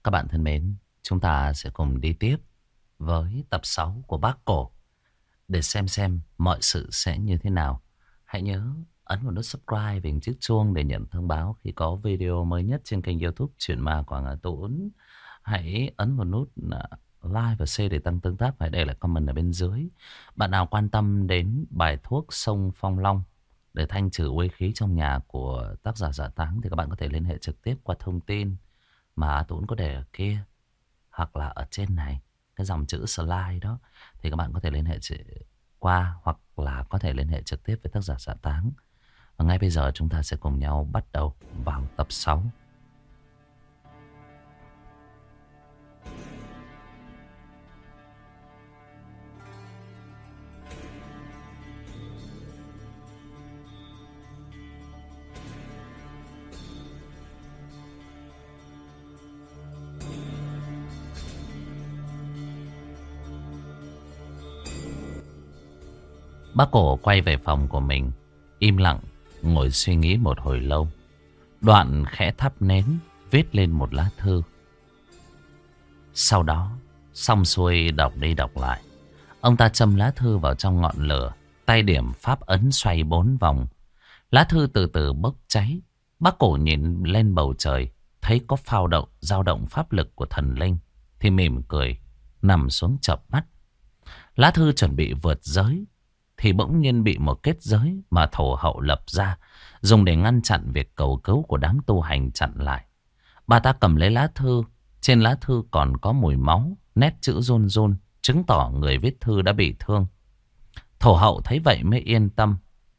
Các bạn thân mến, chúng ta sẽ cùng đi tiếp với tập 6 của Bác Cổ để xem mọi sự sẽ như thế nào. Hãy nhớ ấn vào nút subscribe và chiếc chuông để nhận thông báo khi có video mới nhất trên kênh YouTube Chuyện Ma Quảng Hà Tũng. Hãy ấn vào nút like và share để tăng tương tác và để lại comment ở bên dưới. Bạn nào quan tâm đến bài thuốc sông Phong Long để thanh trừ uy khí trong nhà của tác giả Dạ Táng thì các bạn có thể liên hệ trực tiếp qua thông tin mà Tuấn có để ở kia hoặc là ở trên này, cái dòng chữ slide đó, thì các bạn có thể liên hệ qua hoặc là có thể liên hệ trực tiếp với tác giả Dạ Táng. Và ngay bây giờ chúng ta sẽ cùng nhau bắt đầu vào tập 6. Bác Cổ quay về phòng của mình, im lặng, ngồi suy nghĩ một hồi lâu. Đoạn khẽ thắp nến, viết lên một lá thư. Sau đó, xong xuôi đọc đi đọc lại. Ông ta châm lá thư vào trong ngọn lửa, tay điểm pháp ấn xoay 4 vòng. Lá thư từ từ bốc cháy. Bác Cổ nhìn lên bầu trời, thấy có dao động pháp lực của thần linh, thì mỉm cười, nằm xuống chợp mắt. Lá thư chuẩn bị vượt giới, thì bỗng nhiên bị một kết giới mà thổ hậu lập ra, dùng để ngăn chặn việc cầu cứu của đám tu hành chặn lại. Bà ta cầm lấy lá thư, trên lá thư còn có mùi máu, nét chữ run run, chứng tỏ người viết thư đã bị thương. Thổ hậu thấy vậy mới yên tâm.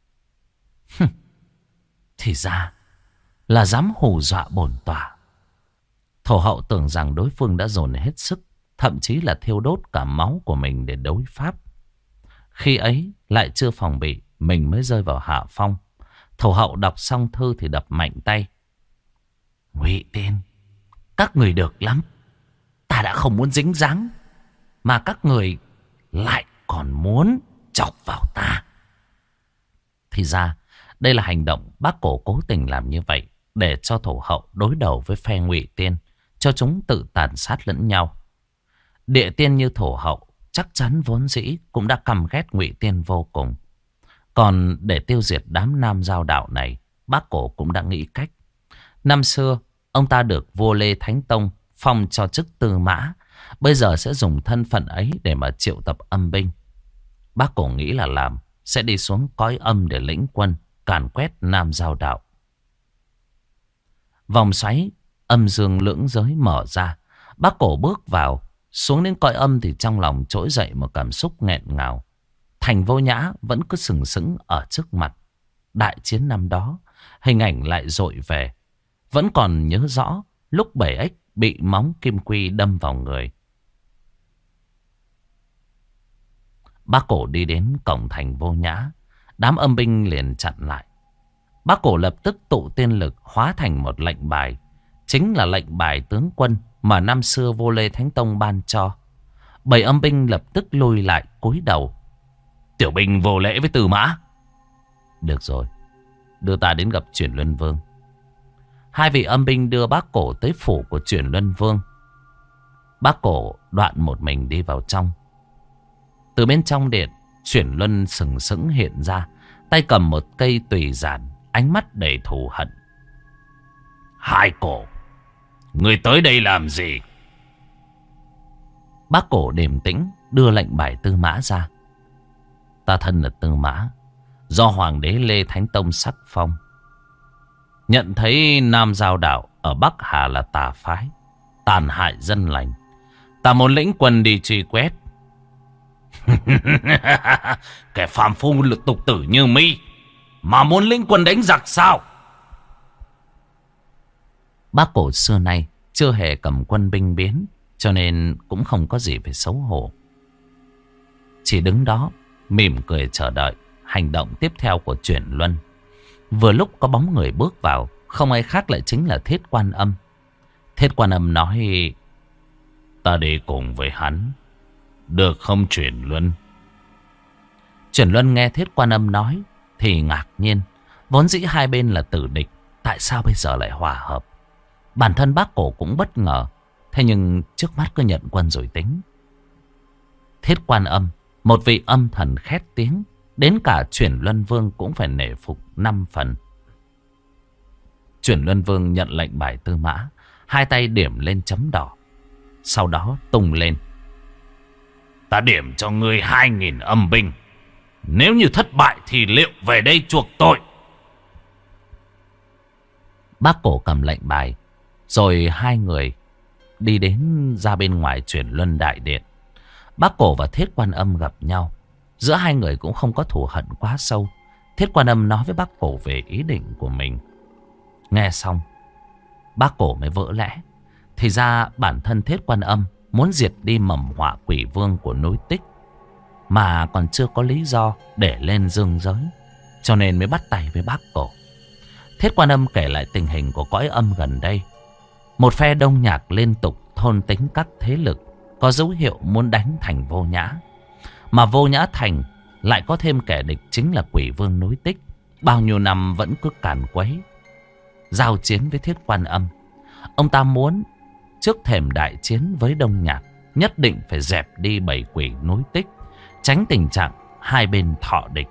Thì ra là dám hù dọa bổn tọa. Thổ hậu tưởng rằng đối phương đã dồn hết sức, thậm chí là thiêu đốt cả máu của mình để đối pháp. Khi ấy lại chưa phòng bị, mình mới rơi vào hạ phong. Thổ hậu đọc xong thư thì đập mạnh tay. Ngụy Tiên, các người được lắm. Ta đã không muốn dính dáng, mà các người lại còn muốn chọc vào ta. Thì ra đây là hành động bác Cổ cố tình làm như vậy để cho thổ hậu đối đầu với phe Ngụy Tiên, cho chúng tự tàn sát lẫn nhau. Địa tiên như thổ hậu chắc chắn vốn dĩ cũng đã căm ghét Ngụy Tiên vô cùng. Còn để tiêu diệt đám nam giao đạo này, bác Cổ cũng đã nghĩ cách. Năm xưa, ông ta được vua Lê Thánh Tông phong cho chức tư mã. Bây giờ sẽ dùng thân phận ấy để mà triệu tập âm binh. Bác Cổ nghĩ là làm, sẽ đi xuống cõi âm để lĩnh quân, càn quét nam giao đạo. Vòng xoáy âm dương lưỡng giới mở ra. Bác Cổ bước vào. Xuống đến cõi âm thì trong lòng trỗi dậy một cảm xúc nghẹn ngào. Thành Vô Nhã vẫn cứ sừng sững ở trước mặt. Đại chiến năm đó, hình ảnh lại dội về. Vẫn còn nhớ rõ lúc bầy ếch bị móng kim quy đâm vào người. Bác Cổ đi đến cổng thành Vô Nhã. Đám âm binh liền chặn lại. Bác Cổ lập tức tụ tiên lực hóa thành một lệnh bài. Chính là lệnh bài tướng quân mà năm xưa vua Lê Thánh Tông ban cho. Bầy âm binh lập tức lùi lại cúi đầu. Tiểu binh vô lễ với Tư Mã. Được rồi, đưa ta đến gặp Chuyển Luân Vương. Hai vị âm binh đưa bác Cổ tới phủ của Chuyển Luân Vương. Bác Cổ đoạn một mình đi vào trong. Từ bên trong điện, Chuyển Luân sừng sững hiện ra, tay cầm một cây tùy giản, ánh mắt đầy thù hận. Hai Cổ, người tới đây làm gì? Bác Cổ điềm tĩnh đưa lệnh bài Tư Mã ra. Ta thân là Tư Mã, do Hoàng đế Lê Thánh Tông sắc phong. Nhận thấy Nam Giao Đạo ở Bắc Hà là tà phái, tàn hại dân lành. Ta muốn lĩnh quân đi truy quét. Kẻ phàm phu tục tử như mi mà muốn lĩnh quân đánh giặc sao? Bác Cổ xưa nay chưa hề cầm quân binh biến, cho nên cũng không có gì phải xấu hổ. Chỉ đứng đó mỉm cười chờ đợi hành động tiếp theo của Chuyển Luân. Vừa lúc có bóng người bước vào, không ai khác lại chính là Thiết Quan Âm. Thiết Quan Âm nói: Ta đi cùng với hắn, được không Chuyển Luân? Chuyển Luân nghe Thiết Quan Âm nói thì ngạc nhiên. Vốn dĩ hai bên là tử địch, tại sao bây giờ lại hòa hợp? Bản thân bác Cổ cũng bất ngờ. Thế nhưng trước mắt cứ nhận quân rồi tính. Thiết Quan Âm, một vị âm thần khét tiếng, đến cả Chuyển Luân Vương cũng phải nể phục 5 phần. Chuyển Luân Vương nhận lệnh bài tư mã, hai tay điểm lên chấm đỏ, sau đó tung lên. Ta điểm cho ngươi 2.000 âm binh. Nếu như thất bại thì liệu về đây chuộc tội. Bác Cổ cầm lệnh bài, rồi hai người đi đến ra bên ngoài Chuyển Luân Đại Điện. Bác Cổ và Thiết Quan Âm gặp nhau. Giữa hai người cũng không có thù hận quá sâu. Thiết Quan Âm nói với bác Cổ về ý định của mình. Nghe xong, bác Cổ mới vỡ lẽ. Thì ra bản thân Thiết Quan Âm muốn diệt đi mầm họa quỷ vương của núi Tích, mà còn chưa có lý do để lên dương giới, cho nên mới bắt tay với bác Cổ. Thiết Quan Âm kể lại tình hình của cõi âm gần đây. Một phe đông nhạc liên tục thôn tính các thế lực có dấu hiệu muốn đánh thành Vô Nhã. Mà Vô Nhã thành lại có thêm kẻ địch chính là quỷ vương núi Tích. Bao nhiêu năm vẫn cứ càn quấy, giao chiến với Thiết Quan Âm. Ông ta muốn trước thềm đại chiến với đông nhạc nhất định phải dẹp đi bầy quỷ núi Tích, tránh tình trạng hai bên thọ địch.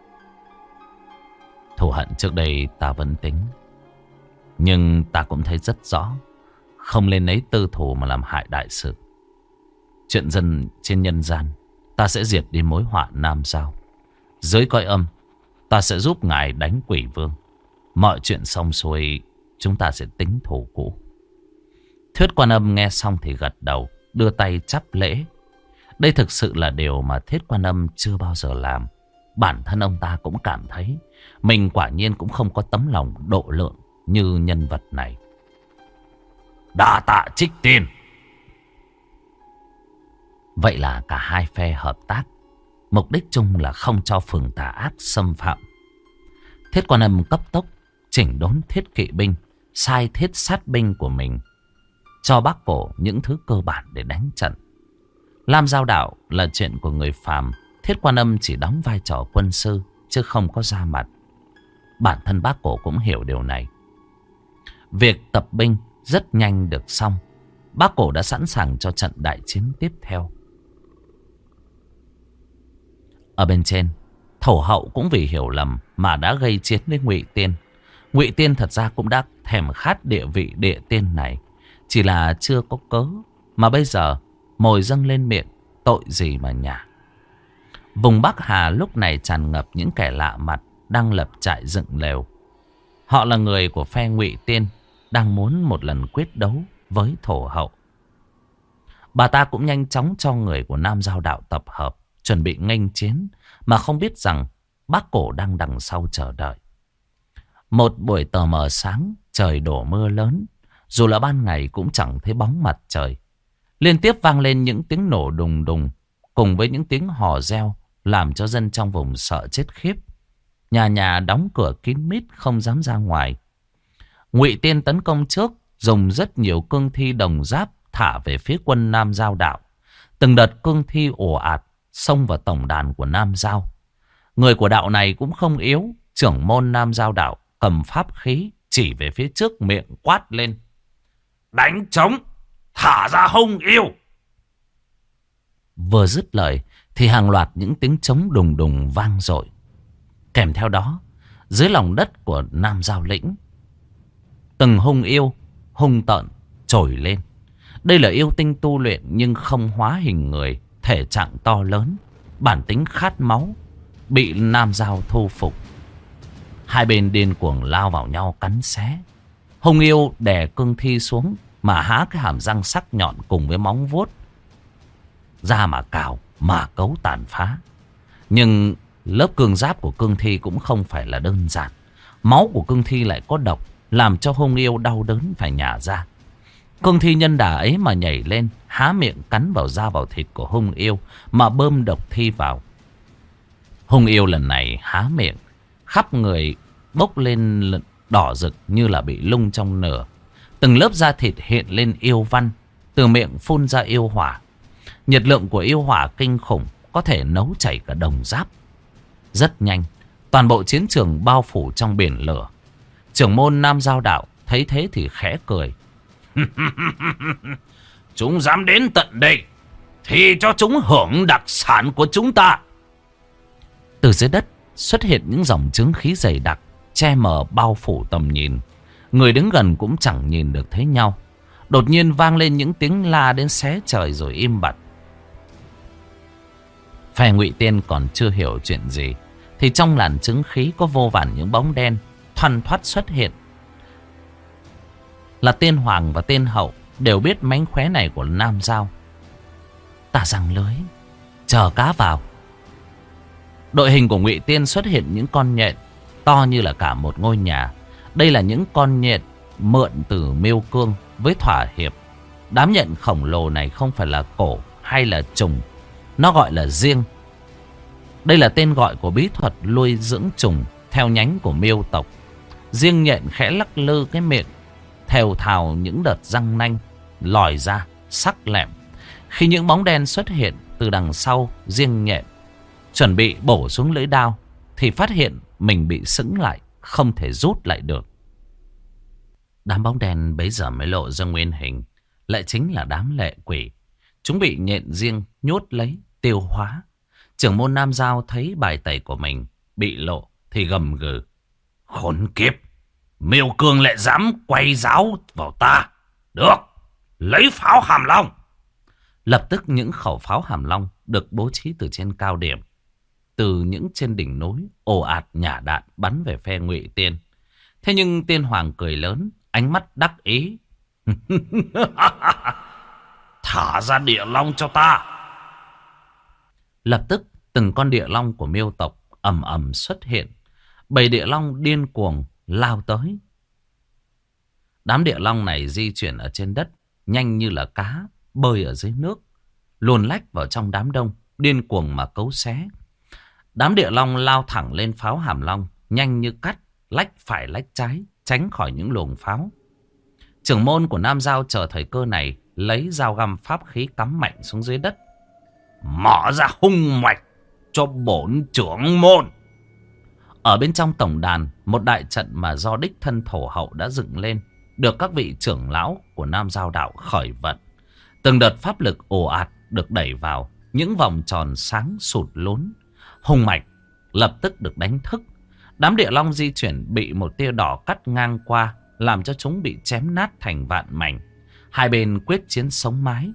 Thù hận trước đây ta vẫn tính, nhưng ta cũng thấy rất rõ không nên lấy tư thù mà làm hại đại sự. Chuyện dân trên nhân gian, ta sẽ diệt đi mối họa Nam Giao. Dưới cõi âm, ta sẽ giúp ngài đánh quỷ vương. Mọi chuyện xong xuôi, chúng ta sẽ tính thù cũ. Thiết Quan Âm nghe xong thì gật đầu, đưa tay chắp lễ. Đây thực sự là điều mà Thiết Quan Âm chưa bao giờ làm. Bản thân ông ta cũng cảm thấy mình quả nhiên cũng không có tấm lòng độ lượng như nhân vật này. Đa tạ Trích Tiên. Vậy là cả hai phe hợp tác, mục đích chung là không cho phường tà ác xâm phạm. Thiết Quan Âm cấp tốc chỉnh đốn thiết kỵ binh, sai thiết sát binh của mình, cho bác Cổ những thứ cơ bản để đánh trận. Lam Giao Đạo là chuyện của người phàm. Thiết Quan Âm chỉ đóng vai trò quân sư, chứ không có ra mặt. Bản thân bác Cổ cũng hiểu điều này. Việc tập binh rất nhanh được xong. Bác Cổ đã sẵn sàng cho trận đại chiến tiếp theo. Ở bên trên, Thổ Hậu cũng vì hiểu lầm mà đã gây chiến với Ngụy Tiên. Ngụy Tiên thật ra cũng đã thèm khát địa vị địa tiên này, chỉ là chưa có cớ, mà bây giờ mồi dâng lên miệng, tội gì mà nhả. Vùng Bắc Hà lúc này tràn ngập những kẻ lạ mặt đang lập trại dựng lều. Họ là người của phe Ngụy Tiên, đang muốn một lần quyết đấu với Thổ Hậu. Bà ta cũng nhanh chóng cho người của Nam Giao Đạo tập hợp, chuẩn bị nghênh chiến, mà không biết rằng bác Cổ đang đằng sau chờ đợi. Một buổi tờ mờ sáng, trời đổ mưa lớn, dù là ban ngày cũng chẳng thấy bóng mặt trời. Liên tiếp vang lên những tiếng nổ đùng đùng, cùng với những tiếng hò reo, làm cho dân trong vùng sợ chết khiếp. Nhà nhà đóng cửa kín mít, không dám ra ngoài. Ngụy Tiên tấn công trước, dùng rất nhiều cương thi đồng giáp thả về phía quân Nam Giao Đạo. Từng đợt cương thi ồ ạt xông vào tổng đàn của Nam Giao. Người của đạo này cũng không yếu. Trưởng môn Nam Giao Đạo cầm pháp khí chỉ về phía trước, miệng quát lên: đánh trống, thả ra Hung Yêu. Vừa dứt lời thì hàng loạt những tiếng trống đùng đùng vang dội. Kèm theo đó, dưới lòng đất của Nam Giao Lĩnh, từng Hung Yêu hung tợn trồi lên. Đây là yêu tinh tu luyện nhưng không hóa hình người, thể trạng to lớn, bản tính khát máu, bị Nam Giao thu phục. Hai bên điên cuồng lao vào nhau cắn xé. Hung Yêu đè cương thi xuống mà há cái hàm răng sắc nhọn cùng với móng vuốt ra mà cào, mà cấu tàn phá. Nhưng lớp cương giáp của cương thi cũng không phải là đơn giản. Máu của cương thi lại có độc, làm cho Hung Yêu đau đớn phải nhả ra. Cương thi nhân đà ấy mà nhảy lên, há miệng cắn vào da vào thịt của Hung Yêu mà bơm độc thi vào. Hung Yêu lần này há miệng, khắp người bốc lên đỏ rực như là bị lung trong nửa. Từng lớp da thịt hiện lên yêu văn, từ miệng phun ra yêu hỏa. Nhiệt lượng của yêu hỏa kinh khủng, có thể nấu chảy cả đồng giáp. Rất nhanh, toàn bộ chiến trường bao phủ trong biển lửa. Trưởng môn Nam Giao Đạo thấy thế thì khẽ cười. Chúng dám đến tận đây thì cho chúng hưởng đặc sản của chúng ta. Từ dưới đất xuất hiện những dòng chứng khí dày đặc, che mờ bao phủ tầm nhìn. Người đứng gần cũng chẳng nhìn được thấy nhau. Đột nhiên vang lên những tiếng la đến xé trời rồi im bặt. Phe Ngụy Tiên còn chưa hiểu chuyện gì thì trong làn chứng khí có vô vàn những bóng đen thoăn thoắt xuất hiện. Là Tiên Hoàng và Tiên Hậu đều biết mánh khóe này của Nam Giao. Ta giăng lưới, chờ cá vào. Đội hình của Ngụy Tiên xuất hiện những con nhện to như là cả một ngôi nhà. Đây là những con nhện mượn từ Miêu Cương với thỏa hiệp. Đám nhện khổng lồ này không phải là cổ hay là trùng, nó gọi là riêng. Đây là tên gọi của bí thuật nuôi dưỡng trùng theo nhánh của Miêu tộc. Riêng nhện khẽ lắc lư cái miệng, thều thào những đợt răng nanh lòi ra sắc lẹm. Khi những bóng đen xuất hiện từ đằng sau riêng nhện, chuẩn bị bổ xuống lưỡi đao, thì phát hiện mình bị sững lại, không thể rút lại được. Đám bóng đen bấy giờ mới lộ ra nguyên hình, lại chính là đám lệ quỷ. Chúng bị nhện riêng nhốt lấy, tiêu hóa. Trưởng môn Nam Giao thấy bài tẩy của mình bị lộ thì gầm gừ: khốn kiếp, Miêu Cương lại dám quay giáo vào ta. Được, lấy pháo hàm long. Lập tức những khẩu pháo hàm long được bố trí từ trên cao điểm, từ những trên đỉnh núi ồ ạt nhả đạn bắn về phe Ngụy Tiên. Thế nhưng Tiên Hoàng cười lớn, ánh mắt đắc ý: thả ra địa long cho ta. Lập tức từng con địa long của Miêu tộc ầm ầm xuất hiện. Bầy địa long điên cuồng lao tới. Đám địa long này di chuyển ở trên đất nhanh như là cá bơi ở dưới nước, luồn lách vào trong đám đông, điên cuồng mà cấu xé. Đám địa long lao thẳng lên pháo hàm long, nhanh như cắt, lách phải lách trái, tránh khỏi những luồng pháo. Trưởng môn của Nam Giao chờ thời cơ này, lấy dao găm pháp khí cắm mạnh xuống dưới đất. Mở ra hung mạch cho bổn trưởng môn. Ở bên trong tổng đàn, một đại trận mà do đích thân Thổ Hậu đã dựng lên, được các vị trưởng lão của Nam Giao đạo khởi vận. Từng đợt pháp lực ồ ạt được đẩy vào, những vòng tròn sáng sụt lún. Hung mạch lập tức được đánh thức. Đám địa long di chuyển bị một tia đỏ cắt ngang qua, làm cho chúng bị chém nát thành vạn mảnh. Hai bên quyết chiến sống mái.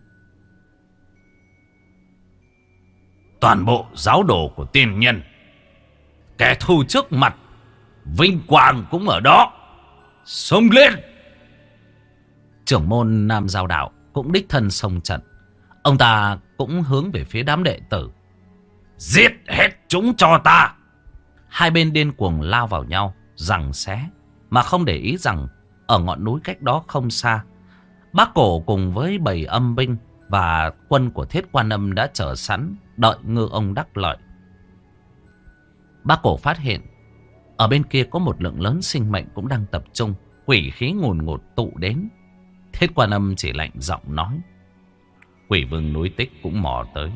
Toàn bộ giáo đồ của tiên nhân, kẻ thù trước mặt, vinh quang cũng ở đó. Xông lên! Trưởng môn Nam Giao đạo cũng đích thân xông trận. Ông ta cũng hướng về phía đám đệ tử: giết hết chúng cho ta! Hai bên điên cuồng lao vào nhau, giằng xé, mà không để ý rằng ở ngọn núi cách đó không xa, Bác Cổ cùng với bầy âm binh và quân của Thiết Quan Âm đã chờ sẵn, đợi ngư ông đắc lợi. Bác Cổ phát hiện ở bên kia có một lượng lớn sinh mệnh cũng đang tập trung, quỷ khí ngùn ngụt tụ đến. Thiết Quan Âm chỉ lạnh giọng nói: quỷ vương núi Tích cũng mò tới.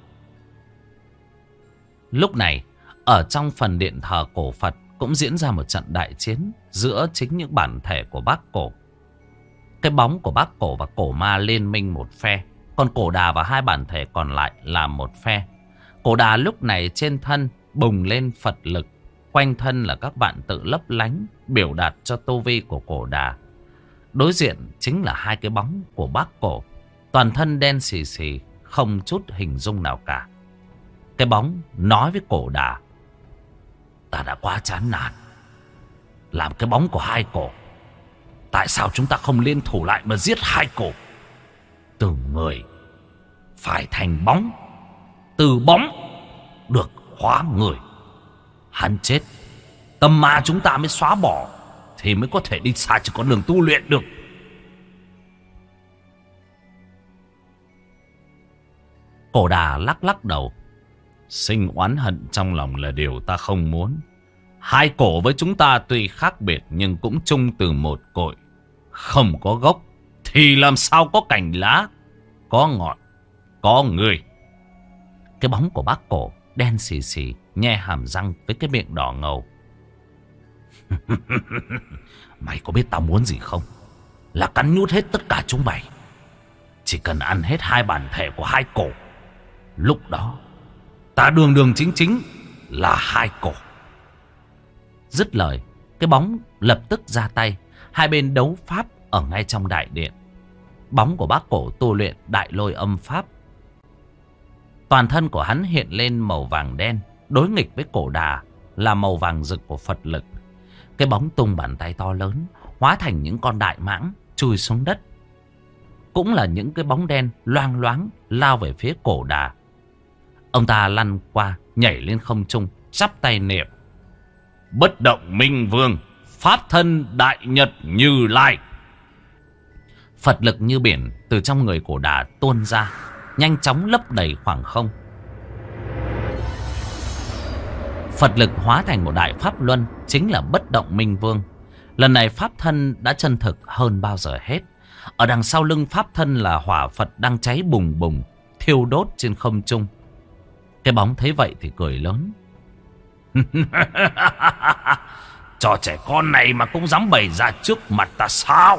Lúc này, ở trong phần điện thờ cổ Phật cũng diễn ra một trận đại chiến giữa chính những bản thể của Bác Cổ. Cái bóng của Bác Cổ và Cổ Ma liên minh một phe, còn Cổ Đà và hai bản thể còn lại là một phe. Cổ Đà lúc này trên thân bùng lên Phật lực, quanh thân là các vạn tự lấp lánh, biểu đạt cho tu vi của Cổ Đà. Đối diện chính là hai cái bóng của Bác Cổ, toàn thân đen xì xì, không chút hình dung nào cả. Cái bóng nói với Cổ Đà: ta đã quá chán nản làm cái bóng của hai cổ. Tại sao chúng ta không liên thủ lại mà giết hai cổ? Từ người phải thành bóng, từ bóng được hóa người. Hắn chết, tâm ma chúng ta mới xóa bỏ, thì mới có thể đi xa trên con đường tu luyện được. Cổ Đà lắc lắc đầu: sinh oán hận trong lòng là điều ta không muốn. Hai cổ với chúng ta tuy khác biệt nhưng cũng chung từ một cội. Không có gốc thì làm sao có cành lá, có ngọn, có người. Cái bóng của Bác Cổ đen xì xì, nhe hàm răng với cái miệng đỏ ngầu. Mày có biết tao muốn gì không? là cắn nhút hết tất cả chúng mày. Chỉ cần ăn hết 2 bản thể của 2 cổ, lúc đó ta đường đường chính chính là 2 cổ. Dứt lời, cái bóng lập tức ra tay. Hai bên đấu pháp ở ngay trong đại điện. Bóng của bác cổ tu luyện đại lôi âm pháp. Toàn thân của hắn hiện lên màu vàng đen, đối nghịch với cổ đà là màu vàng rực của Phật lực. Cái bóng tung bàn tay to lớn, hóa thành những con đại mãng chui xuống đất. Cũng là những cái bóng đen loang loáng lao về phía cổ đà. Ông ta lăn qua, nhảy lên không trung, chắp tay niệm: Bất động minh vương, pháp thân đại nhật Như Lai. Phật lực như biển từ trong người cổ đà tuôn ra, nhanh chóng lấp đầy khoảng không. Phật lực hóa thành một đại pháp luân, chính là bất động minh vương. Lần này pháp thân đã chân thực hơn bao giờ hết. Ở đằng sau lưng pháp thân là hỏa Phật đang cháy bùng bùng, thiêu đốt trên không trung. Cái bóng thấy vậy thì cười lớn: Trò trẻ con này mà cũng dám bày ra trước mặt ta sao?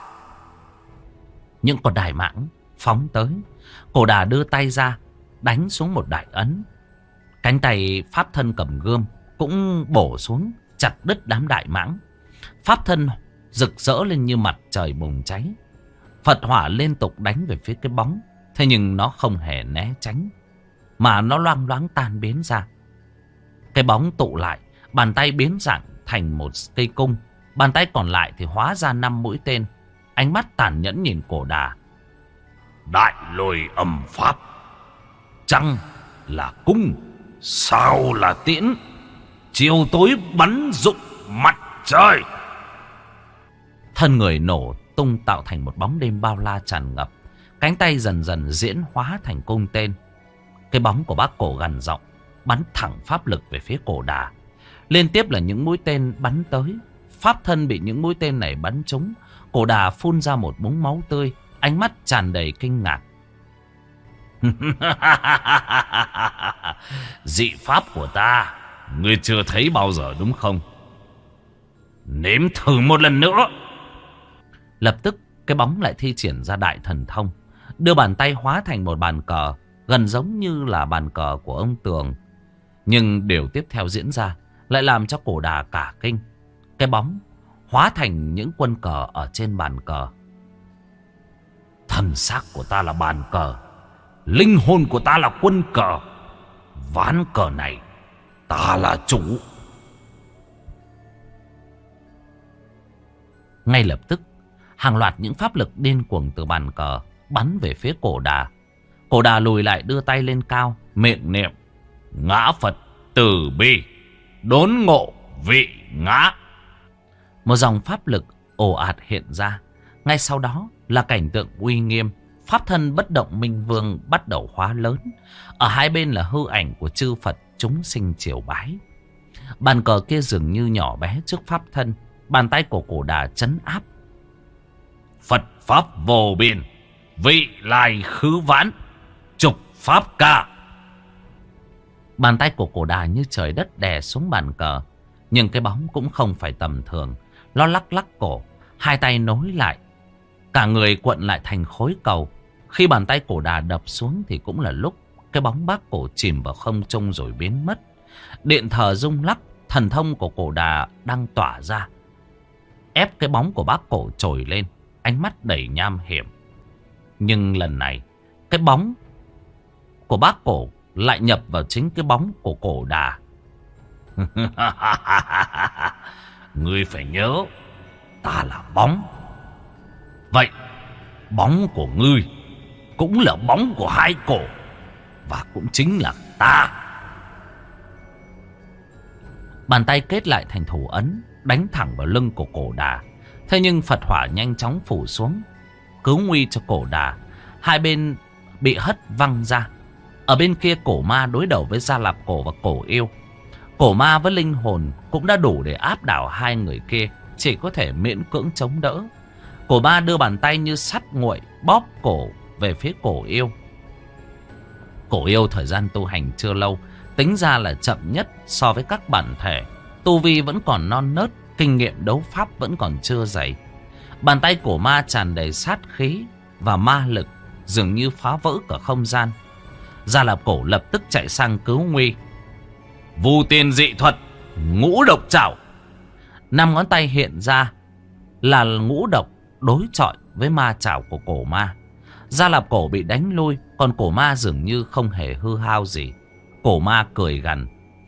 Những con đại mãng phóng tới. Cổ đà đưa tay ra, đánh xuống một đại ấn. Cánh tay pháp thân cầm gươm cũng bổ xuống, chặt đứt đám đại mãng. Pháp thân rực rỡ lên như mặt trời bùng cháy. Phật hỏa liên tục đánh về phía cái bóng. Thế nhưng nó không hề né tránh, mà nó loang loáng tan biến ra. Cái bóng tụ lại, bàn tay biến dạng thành một cây cung. Bàn tay còn lại thì hóa ra 5 mũi tên. Ánh mắt tàn nhẫn nhìn cổ đà: Đại lôi âm pháp, trăng là cung, sao là tiễn, chiều tối bắn rụng mặt trời. Thân người nổ tung tạo thành một bóng đêm bao la tràn ngập. Cánh tay dần dần diễn hóa thành cung tên. Cái bóng của bác cổ gằn giọng, bắn thẳng pháp lực về phía cổ đà. Liên tiếp là những mũi tên bắn tới. Pháp thân bị những mũi tên này bắn trúng. Cổ đà phun ra một búng máu tươi, ánh mắt tràn đầy kinh ngạc. Dị pháp của ta, ngươi chưa thấy bao giờ đúng không? Nếm thử một lần nữa. Lập tức cái bóng lại thi triển ra đại thần thông, đưa bàn tay hóa thành một bàn cờ, gần giống như là bàn cờ của ông Tường. Nhưng điều tiếp theo diễn ra lại làm cho cổ đà cả kinh. Cái bóng hóa thành những quân cờ ở trên bàn cờ. Thần xác của ta là bàn cờ, linh hồn của ta là quân cờ. Ván cờ này ta là chủ. Ngay lập tức, hàng loạt những pháp lực điên cuồng từ bàn cờ bắn về phía cổ đà. Cổ đà lùi lại, đưa tay lên cao, miệng niệm: Ngã Phật từ bi, đốn ngộ vị ngã. Một dòng pháp lực ồ ạt hiện ra. Ngay sau đó là cảnh tượng uy nghiêm. Pháp thân bất động minh vương bắt đầu hóa lớn. Ở hai bên là hư ảnh của chư Phật chúng sinh triều bái. Bàn cờ kia dường như nhỏ bé trước pháp thân. Bàn tay của cổ đà trấn áp: Phật pháp vô biên, vị lai khứ vãn, trục pháp ca. Bàn tay của cổ đà như trời đất đè xuống bàn cờ. Nhưng cái bóng cũng không phải tầm thường. Nó lắc lắc cổ, hai tay nối lại, cả người cuộn lại thành khối cầu. Khi bàn tay cổ đà đập xuống thì cũng là lúc cái bóng bác cổ chìm vào không trung rồi biến mất. Điện thờ rung lắc, thần thông của cổ đà đang tỏa ra, ép cái bóng của bác cổ trồi lên, ánh mắt đầy nham hiểm. Nhưng lần này cái bóng của bác cổ lại nhập vào chính cái bóng của cổ đà. Ngươi phải nhớ, ta là bóng. Vậy bóng của ngươi cũng là bóng của hai cổ, và cũng chính là ta. Bàn tay kết lại thành thủ ấn, đánh thẳng vào lưng của cổ đà. Thế nhưng Phật hỏa nhanh chóng phủ xuống, cứu nguy cho cổ đà. Hai bên bị hất văng ra. Ở bên kia cổ ma đối đầu với Gia Lạp Cổ và Cổ Yêu. Cổ ma với linh hồn cũng đã đủ để áp đảo hai người kia, chỉ có thể miễn cưỡng chống đỡ. Cổ ma đưa bàn tay như sắt nguội bóp cổ về phía Cổ Yêu. Cổ Yêu thời gian tu hành chưa lâu, tính ra là chậm nhất so với các bản thể. Tu vi vẫn còn non nớt, kinh nghiệm đấu pháp vẫn còn chưa dày. Bàn tay cổ ma tràn đầy sát khí và ma lực, dường như phá vỡ cả không gian. Gia Lạp Cổ lập tức chạy sang cứu nguy. Vu tiên dị thuật, ngũ độc chảo. 5 ngón tay hiện ra là ngũ độc đối chọi với ma chảo của cổ ma. Gia Lạp Cổ bị đánh lui, còn cổ ma dường như không hề hư hao gì. Cổ ma cười gằn.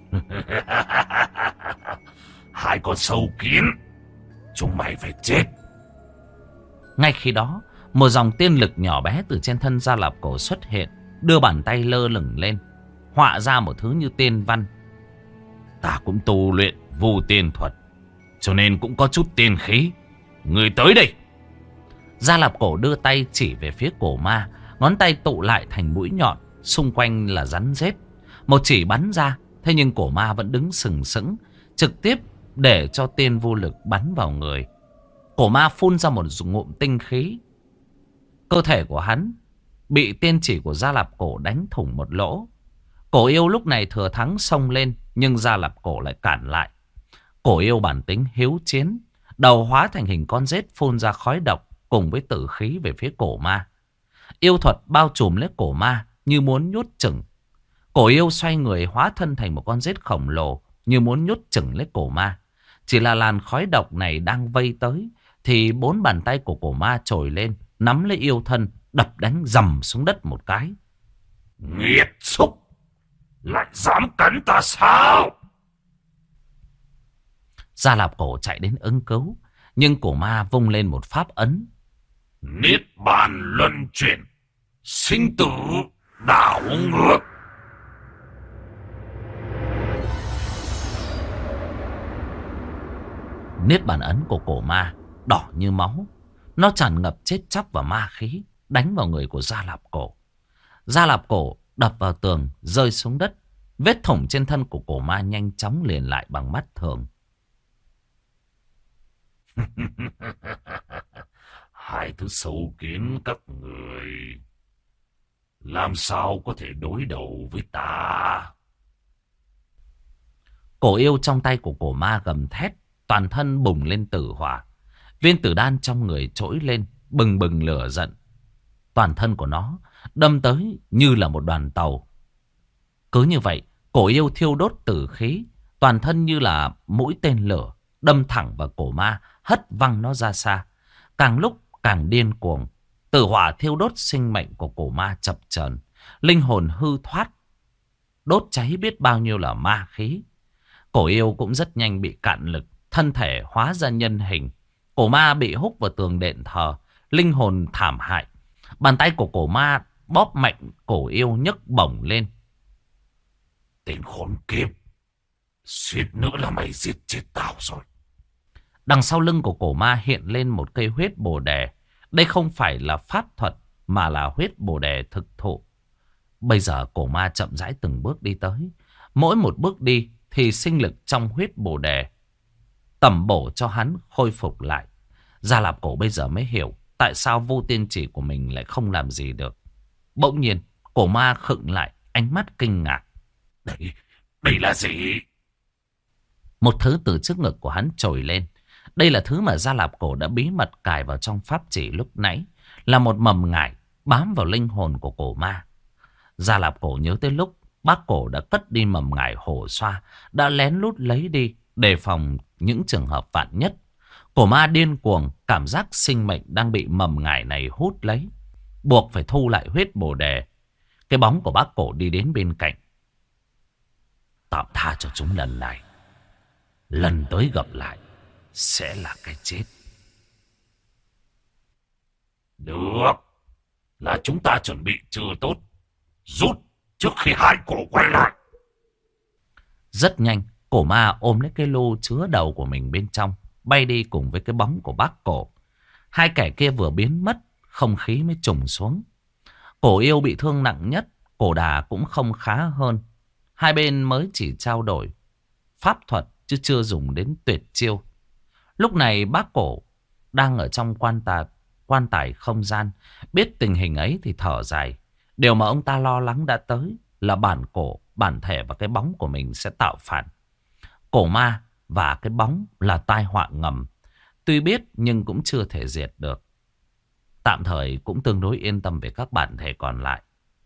Hai con sâu kiến, chúng mày phải chết. Ngay khi đó, một dòng tiên lực nhỏ bé từ trên thân Gia Lạp Cổ xuất hiện, đưa bàn tay lơ lửng lên, họa ra một thứ như tiên văn. Ta cũng tu luyện vu tiên thuật, cho nên cũng có chút tiên khí. Người tới đây. Gia Lạp Cổ đưa tay chỉ về phía cổ ma, ngón tay tụ lại thành mũi nhọn, xung quanh là rắn rết. Một chỉ bắn ra, thế nhưng cổ ma vẫn đứng sừng sững, trực tiếp để cho tiên vô lực bắn vào người. Cổ ma phun ra một ngụm tinh khí. Cơ thể của hắn bị tiên chỉ của Gia Lạp Cổ đánh thủng một lỗ. Cổ yêu lúc này thừa thắng xông lên, nhưng Gia Lạp Cổ lại cản lại. Cổ yêu bản tính hiếu chiến, đầu hóa thành hình con rết phun ra khói độc cùng với tử khí về phía cổ ma. Yêu thuật bao trùm lấy cổ ma như muốn nhốt chửng. Cổ yêu xoay người hóa thân thành một con rết khổng lồ như muốn nhốt chửng lấy cổ ma. Chỉ là làn khói độc này đang vây tới thì 4 bàn tay của cổ ma trồi lên, nắm lấy yêu thân, đập đánh dầm xuống đất một cái. Nghiệt xúc, lại dám cắn ta sao? Gia Lạp Cổ chạy đến ứng cứu, nhưng cổ ma vung lên một pháp ấn. Niết bàn luân chuyển, sinh tử đảo ngược. Niết bàn ấn của cổ ma đỏ như máu, nó tràn ngập chết chóc và ma khí, đánh vào người của Gia Lạp Cổ. Gia Lạp Cổ đập vào tường, rơi xuống đất. Vết thủng trên thân của cổ ma nhanh chóng liền lại bằng mắt thường. Hai thứ sâu kiến các người làm sao có thể đối đầu với ta? Cổ yêu trong tay của cổ ma gầm thét, toàn thân bùng lên tử hỏa. Viên tử đan trong người trỗi lên, bừng bừng lửa giận. Toàn thân của nó đâm tới như là một đoàn tàu. Cứ như vậy, cổ yêu thiêu đốt tử khí, toàn thân như là mũi tên lửa, đâm thẳng vào cổ ma, hất văng nó ra xa. Càng lúc càng điên cuồng, tử hỏa thiêu đốt sinh mệnh của cổ ma chập chờn, linh hồn hư thoát, đốt cháy biết bao nhiêu là ma khí. Cổ yêu cũng rất nhanh bị cạn lực, thân thể hóa ra nhân hình. Cổ ma bị húc vào tường đền thờ, linh hồn thảm hại. Bàn tay của cổ ma bóp mạnh cổ yêu nhấc bổng lên. Tên khốn kiếp, suýt nữa là mày giết chết tao rồi. Đằng sau lưng của cổ ma hiện lên một cây huyết bồ đề. Đây không phải là pháp thuật mà là huyết bồ đề thực thụ. Bây giờ cổ ma chậm rãi từng bước đi tới. Mỗi một bước đi thì sinh lực trong huyết bồ đề tẩm bổ cho hắn khôi phục lại. Gia Lạp Cổ bây giờ mới hiểu tại sao vô tiên chỉ của mình lại không làm gì được. Bỗng nhiên cổ ma khựng lại, ánh mắt kinh ngạc. Đây là gì? Một thứ từ trước ngực của hắn trồi lên. Đây là thứ mà Gia Lạp Cổ đã bí mật cài vào trong pháp chỉ lúc nãy. Là một mầm ngải bám vào linh hồn của cổ ma. Gia Lạp Cổ nhớ tới lúc bác cổ đã cất đi mầm ngải hổ xoa, đã lén lút lấy đi, đề phòng những trường hợp vạn nhất. Cổ ma điên cuồng, cảm giác sinh mệnh đang bị mầm ngải này hút lấy, buộc phải thu lại huyết bồ đề. Cái bóng của bác cổ đi đến bên cạnh. Tạm tha cho chúng lần này, lần tới gặp lại sẽ là cái chết. Được, là chúng ta chuẩn bị chưa tốt, rút trước khi hai cổ quay lại. Rất nhanh, cổ ma ôm lấy cái lô chứa đầu của mình bên trong, bay đi cùng với cái bóng của bác cổ. Hai kẻ kia vừa biến mất, không khí mới trùng xuống. Cổ yêu bị thương nặng nhất, cổ đà cũng không khá hơn. Hai bên mới chỉ trao đổi pháp thuật chứ chưa dùng đến tuyệt chiêu. Lúc này bác cổ đang ở trong quan tài không gian. Biết tình hình ấy thì thở dài. Điều mà ông ta lo lắng đã tới là bản cổ, bản thể và cái bóng của mình sẽ tạo phản. Cổ ma và cái bóng là tai họa ngầm. Tuy biết nhưng cũng chưa thể diệt được. Tạm thời cũng tương đối yên tâm về các bản thể còn lại.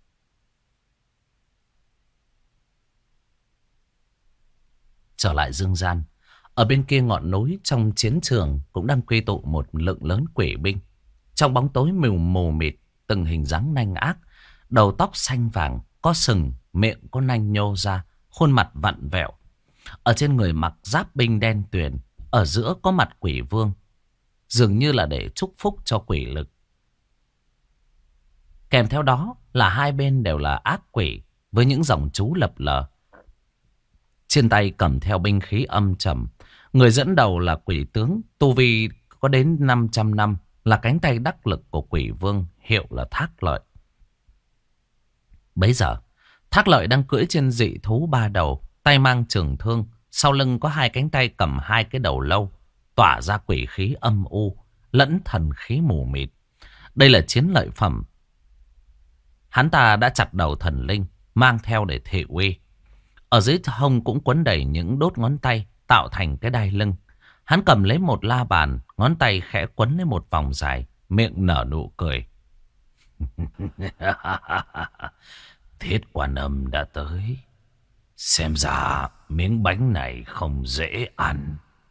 Trở lại dương gian, ở bên kia ngọn núi trong chiến trường cũng đang quy tụ một lượng lớn quỷ binh. Trong bóng tối mù mịt, từng hình dáng nanh ác, đầu tóc xanh vàng, có sừng, miệng có nanh nhô ra, khuôn mặt vặn vẹo. Ở trên người mặc giáp binh đen tuyền, ở giữa có mặt quỷ vương, dường như là để chúc phúc cho quỷ lực. Kèm theo đó là hai bên đều là ác quỷ với những dòng chú lập lờ. Trên tay cầm theo binh khí âm trầm. Người dẫn đầu là quỷ tướng, tu vi có đến 500 năm, là cánh tay đắc lực của quỷ vương, hiệu là Thác Lợi. Bấy giờ, Thác Lợi đang cưỡi trên dị thú ba đầu, tay mang trường thương, sau lưng có hai cánh tay cầm hai cái đầu lâu, tỏa ra quỷ khí âm u, lẫn thần khí mù mịt. Đây là chiến lợi phẩm. Hắn ta đã chặt đầu thần linh, mang theo để thị uy. Ở dưới hông cũng quấn đầy những đốt ngón tay, tạo thành cái đai lưng. Hắn cầm lấy một la bàn, ngón tay khẽ quấn lấy một vòng dài, miệng nở nụ cười. Thiết Quan Âm đã tới. Xem ra miếng bánh này không dễ ăn.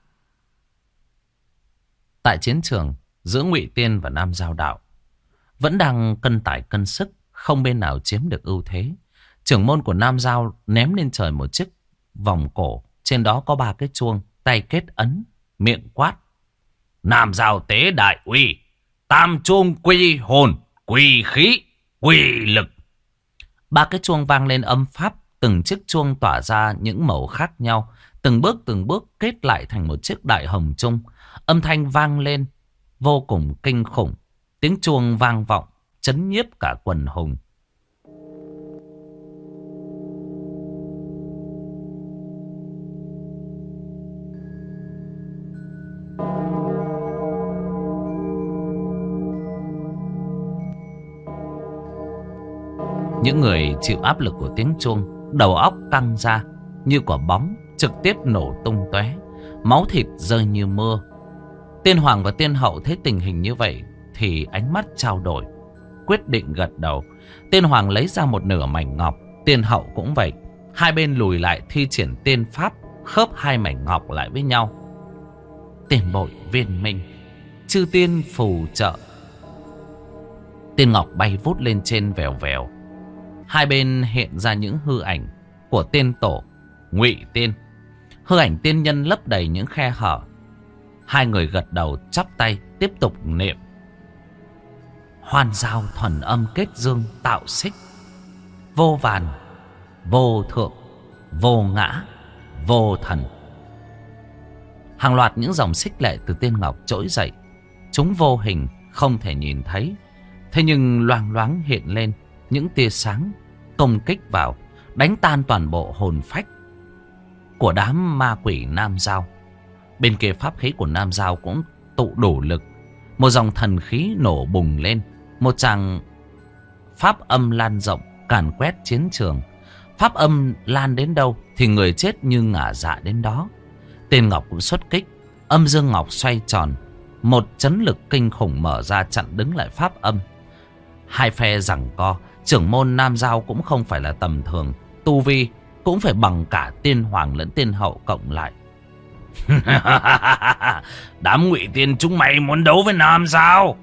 Tại chiến trường, giữa Ngụy Tiên và Nam Giao Đạo vẫn đang cân tải cân sức, không bên nào chiếm được ưu thế. Trưởng môn của Nam Giao ném lên trời một chiếc vòng cổ, trên đó có 3 cái chuông, tay kết ấn, miệng quát: Nam Giao tế đại uy, tam chuông quy hồn, quy khí, quy lực. 3 cái chuông vang lên âm pháp, từng chiếc chuông tỏa ra những màu khác nhau, từng bước kết lại thành một chiếc đại hồng chung. Âm thanh vang lên vô cùng kinh khủng, tiếng chuông vang vọng, chấn nhiếp cả quần hùng. Những người chịu áp lực của tiếng chuông, đầu óc căng ra như quả bóng, trực tiếp nổ tung tóe, máu thịt rơi như mưa. Tiên Hoàng và Tiên Hậu thấy tình hình như vậy thì ánh mắt trao đổi, quyết định gật đầu. Tiên Hoàng lấy ra một nửa mảnh ngọc, Tiên Hậu cũng vậy. Hai bên lùi lại thi triển tiên pháp, khớp hai mảnh ngọc lại với nhau. Tiền bội viên minh, chư tiên phù trợ. Tiên ngọc bay vút lên trên vèo vèo. Hai bên hiện ra những hư ảnh của tiên tổ Ngụy Tiên. Hư ảnh tiên nhân lấp đầy những khe hở. Hai người gật đầu chắp tay tiếp tục niệm: Hoan giao thuần âm kết dương tạo xích, vô vàn, vô thượng, vô ngã, vô thần. Hàng loạt những dòng xích lệ từ tiên ngọc trỗi dậy. Chúng vô hình, không thể nhìn thấy, thế nhưng loang loáng hiện lên những tia sáng, công kích vào, đánh tan toàn bộ hồn phách của đám ma quỷ Nam Giao. Bên kia pháp khí của Nam Giao cũng tụ đủ lực. Một dòng thần khí nổ bùng lên, một tràng pháp âm lan rộng, càn quét chiến trường. Pháp âm lan đến đâu thì người chết như ngả dạ đến đó. Tên Ngọc cũng xuất kích, âm dương ngọc xoay tròn, một chấn lực kinh khủng mở ra chặn đứng lại pháp âm. Hai phe giằng co. Trưởng môn Nam Giao cũng không phải là tầm thường, tu vi cũng phải bằng cả Tiên Hoàng lẫn Tiên Hậu cộng lại. Đám Ngụy Tiên chúng mày muốn đấu với Nam Giao?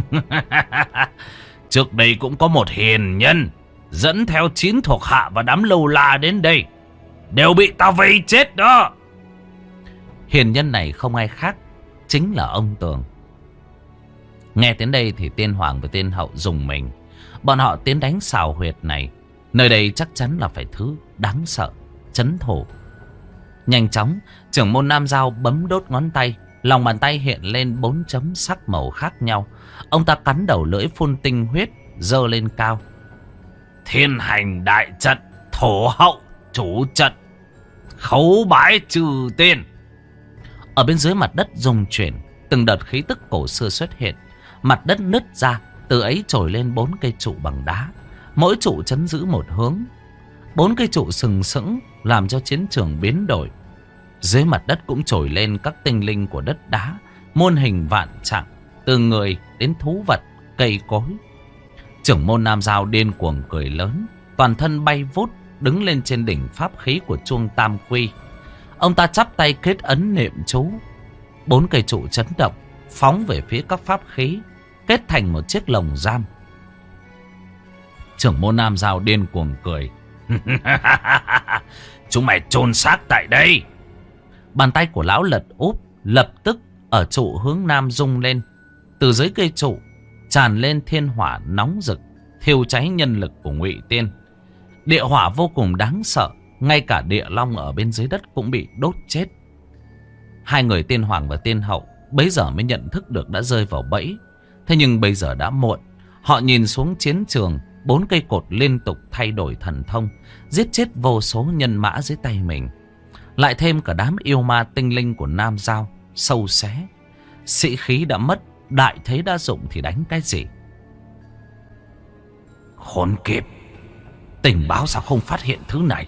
Trước đây cũng có một hiền nhân dẫn theo 9 thuộc hạ và đám lâu la đến đây, đều bị tao vây chết đó. Hiền nhân này không ai khác, chính là ông Tường. Nghe đến đây thì Tiên Hoàng và Tiên Hậu rùng mình. Bọn họ tiến đánh xào huyệt này, nơi đây chắc chắn là phải thứ đáng sợ, trấn thủ. Nhanh chóng, trưởng môn Nam Giao bấm đốt ngón tay, lòng bàn tay hiện lên 4 chấm sắc màu khác nhau. Ông ta cắn đầu lưỡi phun tinh huyết, giơ lên cao. Thiên hành đại trận, thổ hậu chủ trận, khấu bái trừ tiên. Ở bên dưới mặt đất rung chuyển, từng đợt khí tức cổ xưa xuất hiện. Mặt đất nứt ra, từ ấy trồi lên 4 cây trụ bằng đá, mỗi trụ chấn giữ một hướng. 4 cây trụ sừng sững làm cho chiến trường biến đổi. Dưới mặt đất cũng trồi lên các tinh linh của đất đá, muôn hình vạn trạng, từ người đến thú vật, cây cối. Trưởng môn Nam Giao điên cuồng cười lớn, toàn thân bay vút, đứng lên trên đỉnh pháp khí của chuông tam quy. Ông ta chắp tay kết ấn niệm chú, 4 cây trụ chấn động, phóng về phía các pháp khí, kết thành một chiếc lồng giam. Trưởng môn Nam Giao điên cuồng cười. Chúng mày chôn xác tại đây. Bàn tay của lão lật úp, lập tức ở trụ hướng nam rung lên. Từ dưới cây trụ tràn lên thiên hỏa nóng rực, thiêu cháy nhân lực của Ngụy Tiên. Địa hỏa vô cùng đáng sợ, ngay cả địa long ở bên dưới đất cũng bị đốt chết. Hai người Tiên Hoàng và Tiên Hậu bấy giờ mới nhận thức được đã rơi vào bẫy. Thế nhưng bây giờ đã muộn. Họ nhìn xuống chiến trường, 4 cây cột liên tục thay đổi thần thông, giết chết vô số nhân mã dưới tay mình. Lại thêm cả đám yêu ma tinh linh của Nam Giao sâu xé. Sĩ khí đã mất, đại thế đã dụng thì đánh cái gì? Khốn kiếp, tình báo sao không phát hiện thứ này?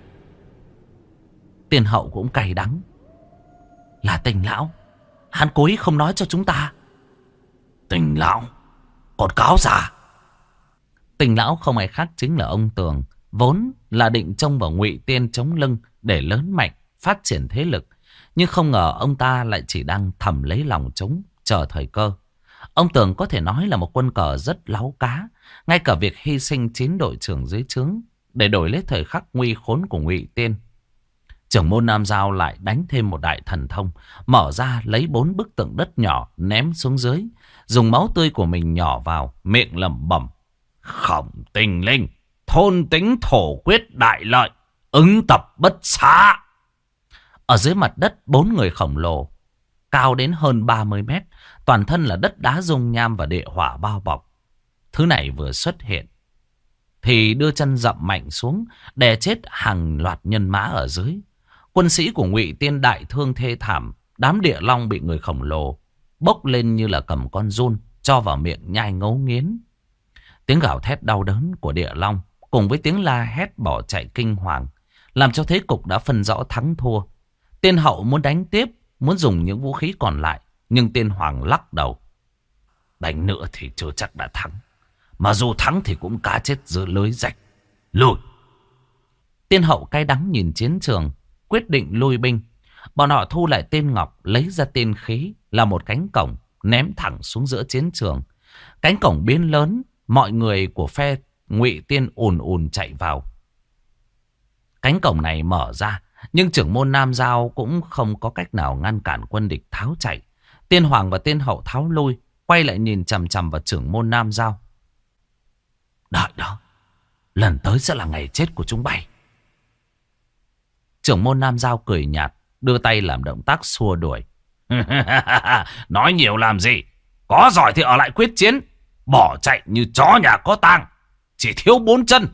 Tiên Hậu cũng cay đắng. Là Tình lão, hắn cố ý không nói cho chúng ta. Tình lão, còn cáo già. Tình lão không ai khác chính là ông Tường, vốn là định trông vào Ngụy Tiên chống lưng để lớn mạnh, phát triển thế lực. Nhưng không ngờ ông ta lại chỉ đang thầm lấy lòng chúng, chờ thời cơ. Ông Tường có thể nói là một quân cờ rất láu cá. Ngay cả việc hy sinh 9 đội trưởng dưới trướng để đổi lấy thời khắc nguy khốn của Ngụy Tiên. Trưởng môn Nam Giao lại đánh thêm một đại thần thông, mở ra lấy 4 bức tượng đất nhỏ ném xuống dưới, dùng máu tươi của mình nhỏ vào, miệng lẩm bẩm: Khổng Tình Linh, thôn tính thổ quyết đại lợi, ứng tập bất xá. Ở dưới mặt đất, 4 người khổng lồ cao đến hơn 30 mét, toàn thân là đất đá dung nham và địa hỏa bao bọc. Thứ này vừa xuất hiện thì đưa chân dậm mạnh xuống, đè chết hàng loạt nhân mã ở dưới. Quân sĩ của Ngụy Tiên đại thương thê thảm, đám địa long bị người khổng lồ bốc lên như là cầm con giun cho vào miệng nhai ngấu nghiến. Tiếng gào thét đau đớn của địa long cùng với tiếng la hét bỏ chạy kinh hoàng làm cho thế cục đã phân rõ thắng thua. Tiên Hậu muốn đánh tiếp, muốn dùng những vũ khí còn lại, nhưng Tiên Hoàng lắc đầu. Đánh nữa thì chưa chắc đã thắng, mà dù thắng thì cũng cá chết giữa lưới rạch. Lùi. Tiên Hậu cay đắng nhìn chiến trường, quyết định lui binh. Bọn họ thu lại tên ngọc, lấy ra tiên khí là một cánh cổng, ném thẳng xuống giữa chiến trường. Cánh cổng biến lớn, mọi người của phe Ngụy Tiên ùn ùn chạy vào. Cánh cổng này mở ra, nhưng trưởng môn Nam Giao cũng không có cách nào ngăn cản quân địch tháo chạy. Tiên Hoàng và Tiên Hậu tháo lui, quay lại nhìn chằm chằm vào trưởng môn Nam Giao. Đợi đó, lần tới sẽ là ngày chết của chúng bay. Trưởng môn Nam Giao cười nhạt, đưa tay làm động tác xua đuổi. Nói nhiều làm gì? Có giỏi thì ở lại quyết chiến, bỏ chạy như chó nhà có tang, chỉ thiếu 4 chân.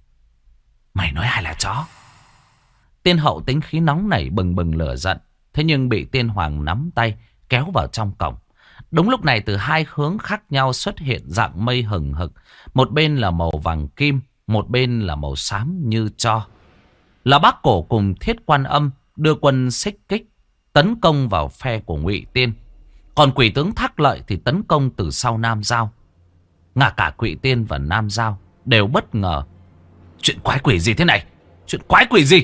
Mày nói ai là chó? Tiên Hậu tính khí nóng nảy bừng bừng lửa giận, thế nhưng bị Tiên Hoàng nắm tay kéo vào trong cổng. Đúng lúc này từ hai hướng khác nhau xuất hiện dạng mây hừng hực, một bên là màu vàng kim, một bên là màu xám như tro. Là Bác Cổ cùng Thiết Quan Âm đưa quân xích kích tấn công vào phe của Ngụy Tiên, còn Quỷ tướng Thác Lợi thì tấn công từ sau Nam Giao. Ngay cả Ngụy Tiên và Nam Giao đều bất ngờ. Chuyện quái quỷ gì thế này? Chuyện quái quỷ gì?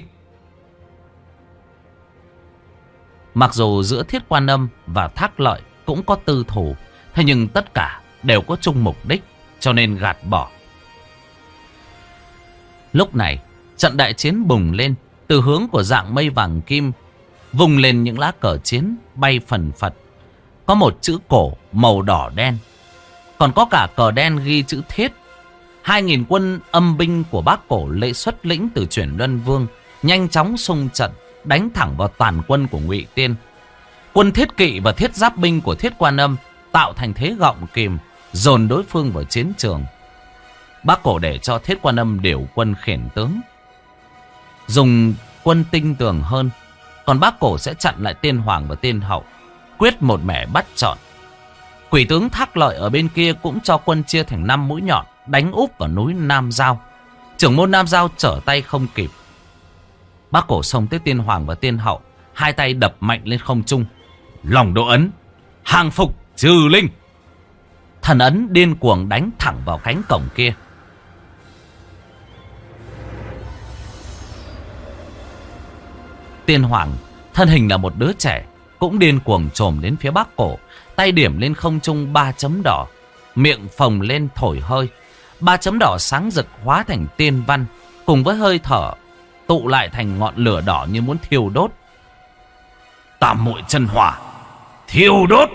Mặc dù giữa Thiết Quan Âm và Thác Lợi cũng có tư thù, thế nhưng tất cả đều có chung mục đích, cho nên gạt bỏ. Lúc này trận đại chiến bùng lên. Từ hướng của dạng mây vàng kim vùng lên những lá cờ chiến bay phần phật. Có một chữ cổ màu đỏ đen, còn có cả cờ đen ghi chữ Thiết. 2.000 quân âm binh của Bác Cổ lệ xuất lĩnh từ Chuyển Luân Vương nhanh chóng xung trận, đánh thẳng vào toàn quân của Ngụy Tiên. Quân Thiết Kỵ và Thiết Giáp binh của Thiết Quan Âm tạo thành thế gọng kìm, dồn đối phương vào chiến trường. Bác Cổ để cho Thiết Quan Âm điều quân khiển tướng, dùng quân tinh tường hơn, còn Bác Cổ sẽ chặn lại Tiên Hoàng và Tiên Hậu, quyết một mẻ bắt trọn. Quỷ tướng Thác Lợi ở bên kia cũng cho quân chia thành 5 mũi nhọn, đánh úp vào núi Nam Giao. Trưởng môn Nam Giao trở tay không kịp. Bác Cổ xông tới Tiên Hoàng và Tiên Hậu, hai tay đập mạnh lên không trung. Lòng độ ấn, Hàng phục trừ linh. Thần ấn điên cuồng đánh thẳng vào cánh cổng kia. Tiên Hoàng, thân hình là một đứa trẻ, cũng điên cuồng chồm đến phía Bác Cổ, tay điểm lên không trung 3 chấm đỏ, miệng phồng lên thổi hơi. 3 chấm đỏ sáng rực hóa thành tiên văn, cùng với hơi thở tụ lại thành ngọn lửa đỏ như muốn thiêu đốt. Tam muội chân hỏa, thiêu đốt.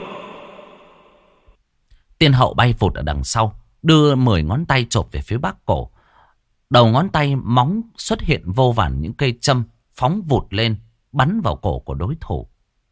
Tiên hậu bay vụt ở đằng sau, đưa 10 ngón tay chộp về phía Bác Cổ. Đầu ngón tay móng xuất hiện vô vàn những cây châm phóng vụt lên, bắn vào cổ của đối thủ.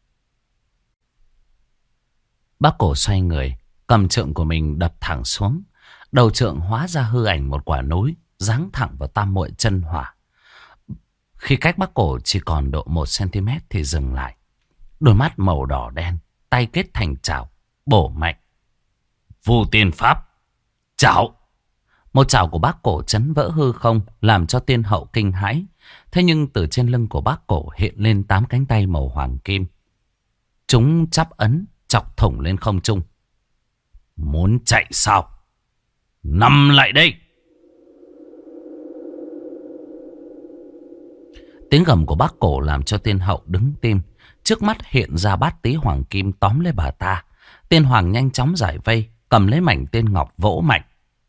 Bác Cổ xoay người, cầm trượng của mình đập thẳng xuống. Đầu trượng hóa ra hư ảnh một quả núi, giáng thẳng vào tam muội chân hỏa. Khi cách Bác Cổ chỉ còn độ 1 cm thì dừng lại. Đôi mắt màu đỏ đen, tay kết thành chảo, bổ mạnh. Vu tiên pháp, chảo. Một chảo của Bác Cổ chấn vỡ hư không, làm cho tiên hậu kinh hãi. Thế nhưng từ trên lưng của Bác Cổ hiện lên 8 cánh tay màu hoàng kim. Chúng chắp ấn, chọc thủng lên không trung. Muốn chạy sao? Nằm lại đây. Tiếng gầm của Bác Cổ làm cho tiên hậu đứng tim. Trước mắt hiện ra bát tí hoàng kim tóm lấy bà ta. Tiên hoàng nhanh chóng giải vây, cầm lấy mảnh tiên ngọc vỗ mạnh.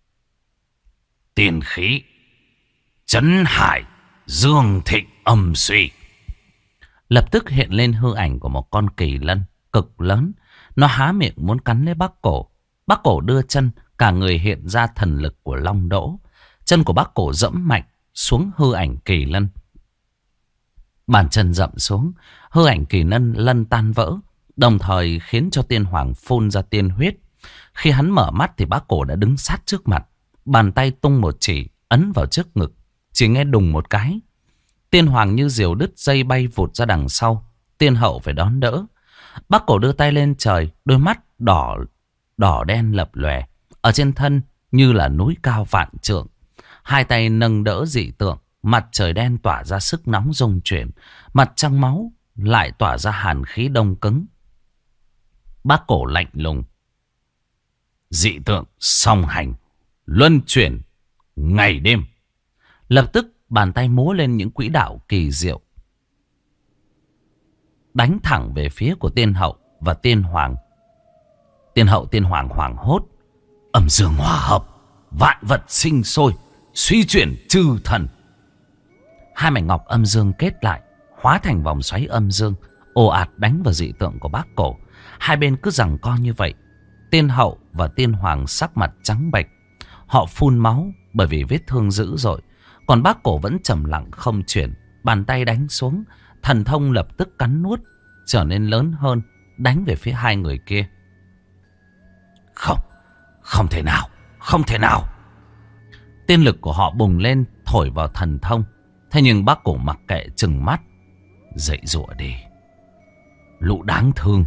Tiên khí, chấn hải, dương thịnh âm suy. Lập tức hiện lên hư ảnh của một con kỳ lân cực lớn. Nó há miệng muốn cắn lấy Bác Cổ. Bác Cổ đưa chân, cả người hiện ra thần lực của Long Đỗ. Chân của Bác Cổ dẫm mạnh xuống hư ảnh kỳ lân. Bàn chân dậm xuống, hư ảnh kỳ lân tan vỡ, đồng thời khiến cho tiên hoàng phun ra tiên huyết. Khi hắn mở mắt thì Bác Cổ đã đứng sát trước mặt. Bàn tay tung một chỉ, ấn vào trước ngực. Chỉ nghe đùng một cái. Tiên hoàng như diều đứt dây bay vụt ra đằng sau. Tiên hậu phải đón đỡ. Bác Cổ đưa tay lên trời, đôi mắt đỏ đen lập lòe. Ở trên thân như là núi cao vạn trượng. Hai tay nâng đỡ dị tượng. Mặt trời đen tỏa ra sức nóng rung chuyển. Mặt trăng máu lại tỏa ra hàn khí đông cứng. Bác Cổ lạnh lùng. Dị tượng song hành, luân chuyển ngày đêm. Lập tức bàn tay múa lên những quỹ đạo kỳ diệu, đánh thẳng về phía của tiên hậu và tiên hoàng. Tiên hậu tiên hoàng hoảng hốt. Âm dương hòa hợp, vạn vật sinh sôi, suy chuyển chư thần. Hai mảnh ngọc âm dương kết lại, hóa thành vòng xoáy âm dương, ồ ạt đánh vào dị tượng của Bác Cổ. Hai bên cứ giằng co như vậy. Tiên hậu và tiên hoàng sắc mặt trắng bệch. Họ phun máu bởi vì vết thương dữ dội. Còn Bác Cổ vẫn trầm lặng không chuyển. Bàn tay đánh xuống, thần thông lập tức cắn nuốt, trở nên lớn hơn, đánh về phía hai người kia. Không thể nào, không thể nào. Tiên lực của họ bùng lên, thổi vào thần thông. Thế nhưng Bác Cổ mặc kệ, trừng mắt. Dậy dụa đi, lũ đáng thương.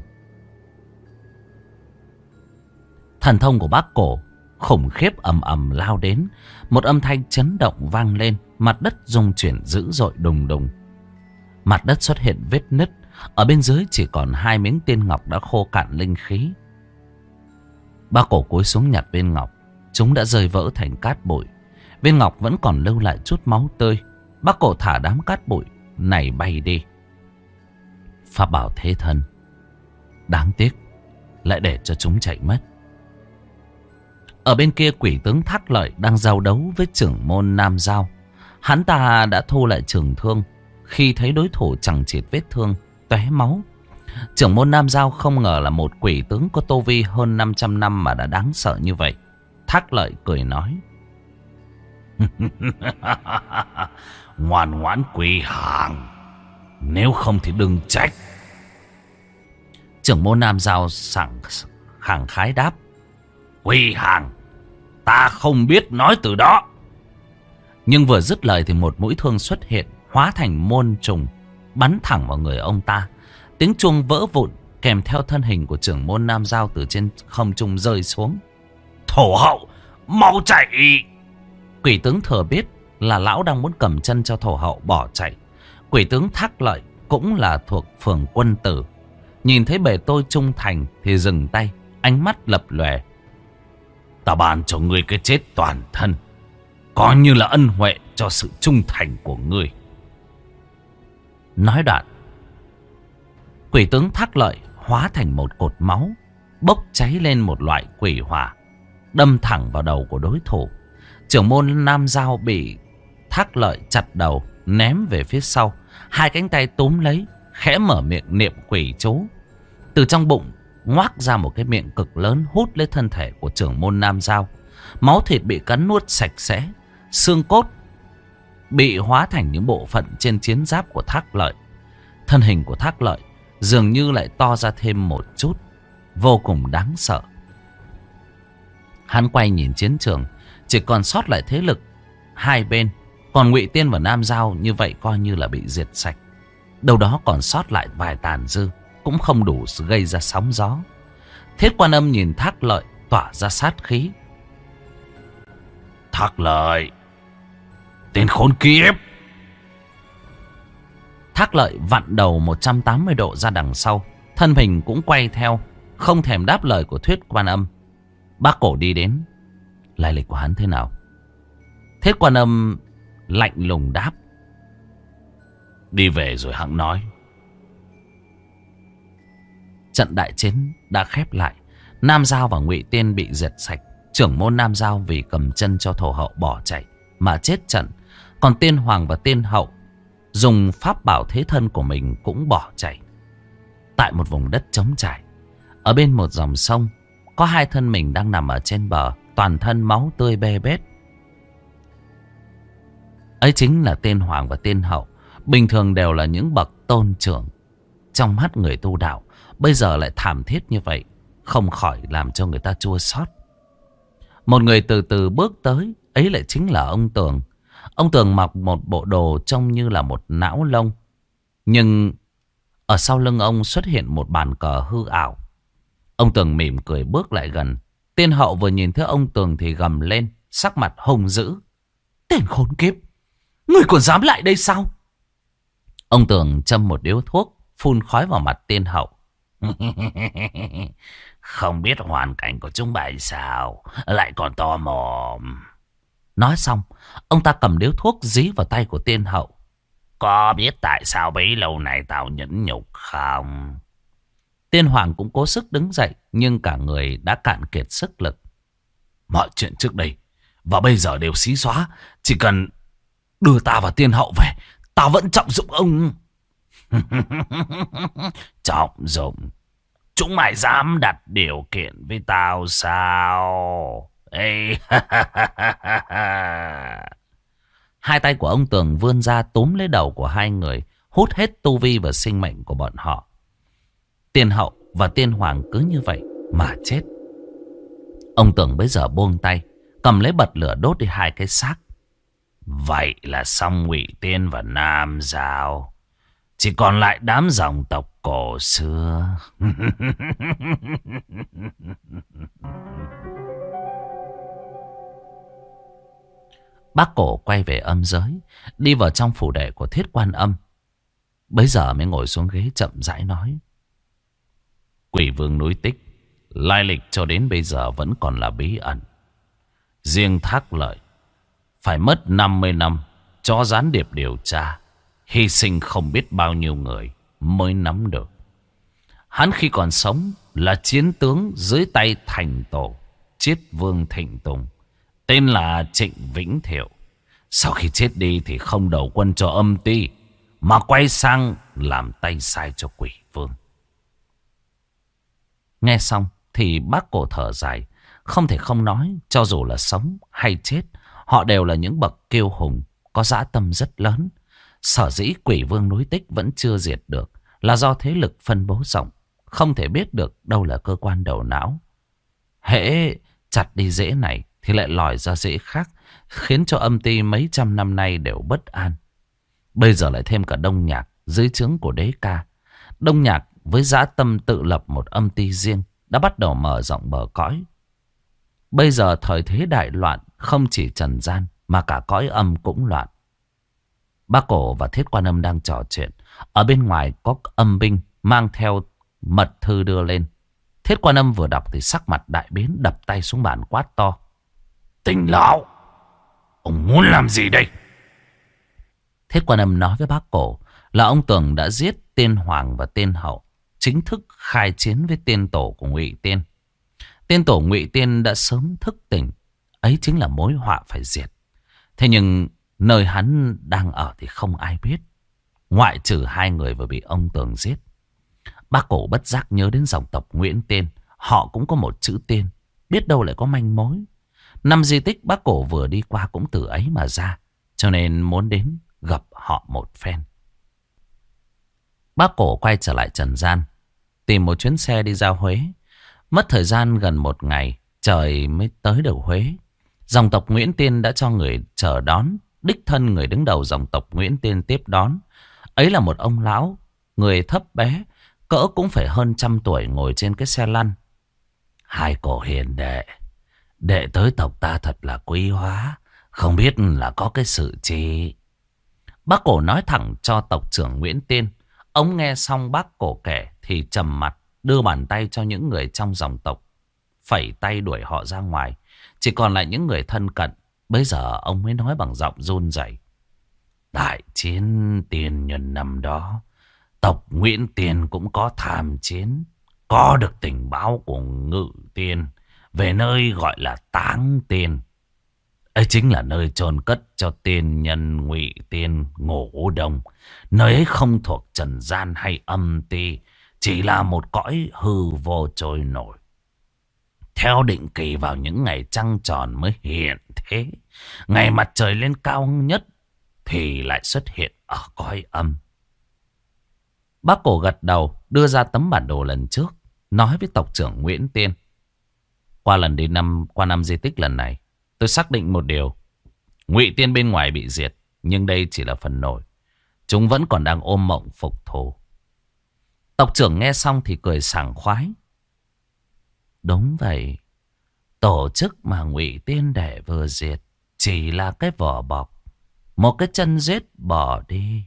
Thần thông của Bác Cổ khủng khiếp ầm ầm lao đến. Một âm thanh chấn động vang lên. Mặt đất rung chuyển dữ dội đùng đùng. Mặt đất xuất hiện vết nứt. Ở bên dưới chỉ còn 2 miếng tiên ngọc đã khô cạn linh khí. Bác Cổ cúi xuống nhặt viên ngọc. Chúng đã rơi vỡ thành cát bụi. Viên ngọc vẫn còn lưu lại chút máu tươi. Bác Cổ thả đám cát bụi này bay đi. Pháp bảo thế thân, đáng tiếc lại để cho chúng chạy mất. Ở bên kia quỷ tướng Thác Lợi đang giao đấu với trưởng môn Nam Giao. Hắn ta đã thu lại trường thương khi thấy đối thủ chẳng chịt vết thương, tóe máu. Trưởng môn Nam Giao không ngờ là một quỷ tướng có tu vi hơn 500 năm mà đã đáng sợ như vậy. Thác Lợi cười nói. Ngoan ngoãn quỳ hàng, nếu không thì đừng trách. Trưởng môn Nam Giao khẳng khái đáp. Quỳ hàng, ta không biết nói từ đó. Nhưng vừa dứt lời thì một mũi thương xuất hiện, hóa thành môn trùng, bắn thẳng vào người ông ta. Tiếng chuông vỡ vụn kèm theo thân hình của trưởng môn Nam Giao từ trên không trung rơi xuống. Thổ hậu, mau chạy! Quỷ tướng thừa biết là lão đang muốn cầm chân cho thổ hậu bỏ chạy. Quỷ tướng Thác Lợi cũng là thuộc phường quân tử. Nhìn thấy bề tôi trung thành thì dừng tay, ánh mắt lập lòe. Ta ban cho ngươi cái chết toàn thân, coi như là ân huệ cho sự trung thành của ngươi. Nói đoạn, quỷ tướng Thác Lợi hóa thành một cột máu, bốc cháy lên một loại quỷ hỏa, đâm thẳng vào đầu của đối thủ. Trưởng môn Nam Giao bị Thác Lợi chặt đầu, ném về phía sau. Hai cánh tay túm lấy, khẽ mở miệng niệm quỷ chú. Từ trong bụng ngoác ra một cái miệng cực lớn, hút lấy thân thể của trưởng môn Nam Giao. Máu thịt bị cắn nuốt sạch sẽ, xương cốt bị hóa thành những bộ phận trên chiến giáp của Thác Lợi. Thân hình của Thác Lợi dường như lại to ra thêm một chút, vô cùng đáng sợ. Hắn quay nhìn chiến trường, chỉ còn sót lại thế lực hai bên. Còn Ngụy Tiên và Nam Giao như vậy coi như là bị diệt sạch. Đâu đó còn sót lại vài tàn dư, cũng không đủ gây ra sóng gió. Thiết Quan Âm nhìn Thác Lợi tỏa ra sát khí. Thác Lợi, tên khốn kiếp! Thác Lợi vặn đầu 180 độ ra đằng sau, thân hình cũng quay theo, không thèm đáp lời của Thiết Quan Âm. Bác Cổ đi đến. Lai lịch của hắn thế nào? Thiết Quan Âm lạnh lùng đáp. Đi về rồi hẵng nói. Trận đại chiến đã khép lại. Nam Giao và Ngụy Tiên bị diệt sạch. Trưởng môn Nam Giao vì cầm chân cho thổ hậu bỏ chạy mà chết trận. Còn Tiên Hoàng và Tiên Hậu dùng pháp bảo thế thân của mình cũng bỏ chạy. Tại một vùng đất trống trải, ở bên một dòng sông, có hai thân mình đang nằm ở trên bờ, toàn thân máu tươi bê bết. Ấy chính là Tiên Hoàng và Tiên Hậu. Bình thường đều là những bậc tôn trưởng trong mắt người tu đạo, bây giờ lại thảm thiết như vậy, không khỏi làm cho người ta chua xót. Một người từ từ bước tới, ấy lại chính là ông Tường. Ông Tường mặc một bộ đồ trông như là một não lông, nhưng ở sau lưng ông xuất hiện một bàn cờ hư ảo. Ông Tường mỉm cười bước lại gần. Tiên Hậu vừa nhìn thấy ông Tường thì gầm lên, sắc mặt hung dữ. Tên khốn kiếp, ngươi còn dám lại đây sao? Ông Tường châm một điếu thuốc, phun khói vào mặt Tiên Hậu. Không biết hoàn cảnh của chúng bài sao, lại còn to mồm. Nói xong, ông ta cầm điếu thuốc dí vào tay của Tiên Hậu. Có biết tại sao bấy lâu nay tao nhẫn nhục không? Tiên Hoàng cũng cố sức đứng dậy, nhưng cả người đã cạn kiệt sức lực. Mọi chuyện trước đây và bây giờ đều xí xóa. Chỉ cần đưa ta và Tiên Hậu về, tao vẫn trọng dụng ông. Trọng dụng? Chúng mày dám đặt điều kiện với tao sao? Ê. Hai tay của ông Tường vươn ra túm lấy đầu của hai người, hút hết tu vi và sinh mệnh của bọn họ. Tiên Hậu và Tiên Hoàng cứ như vậy mà chết. Ông Tường bây giờ buông tay, cầm lấy bật lửa đốt đi hai cái xác. Vậy là xong Ngụy Tiên và Nam Giao. Chỉ còn lại đám dòng tộc cổ xưa. Bác Cổ quay về âm giới, đi vào trong phủ đệ của Thiết Quan Âm. Bấy giờ mới ngồi xuống ghế chậm rãi nói. Quỷ vương núi Tích, lai lịch cho đến bây giờ vẫn còn là bí ẩn. Riêng Thác Lợi phải mất 50 năm cho gián điệp điều tra, hy sinh không biết bao nhiêu người mới nắm được. Hắn khi còn sống là chiến tướng dưới tay thành tổ Chiết Vương Thịnh Tùng, tên là Trịnh Vĩnh Thiệu. Sau khi chết đi thì không đầu quân cho Âm Ty, mà quay sang làm tay sai cho Quỷ Vương. Nghe xong thì bác Cổ thở dài, không thể không nói, cho dù là sống hay chết, họ đều là những bậc kiêu hùng, có dã tâm rất lớn. Sở dĩ Quỷ Vương núi Tích vẫn chưa diệt được là do thế lực phân bố rộng, không thể biết được đâu là cơ quan đầu não. Hễ chặt đi rễ này thì lại lòi ra rễ khác, khiến cho Âm Ty mấy trăm năm nay đều bất an. Bây giờ lại thêm cả Đông Nhạc dưới trướng của Đế Ca. Đông Nhạc với dã tâm tự lập một Âm Ty riêng đã bắt đầu mở rộng bờ cõi. Bây giờ thời thế đại loạn, không chỉ trần gian mà cả cõi âm cũng loạn. Bác Cổ và Thiết Quan Âm đang trò chuyện. Ở bên ngoài có âm binh mang theo mật thư đưa lên. Thiết Quan Âm vừa đọc thì sắc mặt đại biến, đập tay xuống bàn quát to: Tinh lão, ông muốn làm gì đây? Thiết Quan Âm nói với bác Cổ là ông Tường đã giết Tiên Hoàng và Tiên Hậu, chính thức khai chiến với tiên tổ của Ngụy Tiên. Tiên tổ Ngụy Tiên đã sớm thức tỉnh, ấy chính là mối họa phải diệt. Thế nhưng nơi hắn đang ở thì không ai biết, ngoại trừ 2 người vừa bị ông Tường giết. Bác Cổ bất giác nhớ đến dòng tộc Nguyễn Tiên, họ cũng có một chữ Tiên, biết đâu lại có manh mối. Năm di tích bác Cổ vừa đi qua cũng từ ấy mà ra, cho nên muốn đến gặp họ một phen. Bác Cổ quay trở lại trần gian, tìm một chuyến xe đi ra Huế. Mất thời gian gần 1 ngày trời mới tới được Huế. Dòng tộc Nguyễn Tiên đã cho người chờ đón. Đích thân người đứng đầu dòng tộc Nguyễn Tiên tiếp đón, ấy là một ông lão, người thấp bé, cỡ cũng phải hơn 100 tuổi, ngồi trên cái xe lăn. Hai cổ hiền đệ, đệ tới tộc ta thật là quý hóa, không biết là có cái sự chi. Bác Cổ nói thẳng cho tộc trưởng Nguyễn Tiên. Ông nghe xong bác Cổ kể thì trầm mặt, đưa bàn tay cho những người trong dòng tộc, phẩy tay đuổi họ ra ngoài. Chỉ còn lại những người thân cận. Bây giờ ông mới nói bằng giọng run rẩy: Đại chiến tiền nhân năm đó, tộc Nguyễn Tiên cũng có tham chiến, có được tình báo của Ngự Tiên về nơi gọi là Táng Tiên. Ấy chính là nơi chôn cất cho tiên nhân Ngụy Tiên ngủ đông. Nơi ấy không thuộc trần gian hay âm ti, chỉ là một cõi hư vô trôi nổi. Theo định kỳ vào những ngày trăng tròn mới hiện thế, ngày mặt trời lên cao nhất thì lại xuất hiện ở cõi âm. Bác Cổ gật đầu, đưa ra tấm bản đồ lần trước, nói với tộc trưởng Nguyễn Tiên: Qua lần đi qua năm di tích lần này, tôi xác định một điều: Ngụy Tiên bên ngoài bị diệt, nhưng đây chỉ là phần nổi. Chúng vẫn còn đang ôm mộng phục thù. Tộc trưởng nghe xong thì cười sảng khoái: Đúng vậy, tổ chức mà Ngụy Tiên đệ vừa diệt chỉ là cái vỏ bọc, một cái chân rết bỏ đi.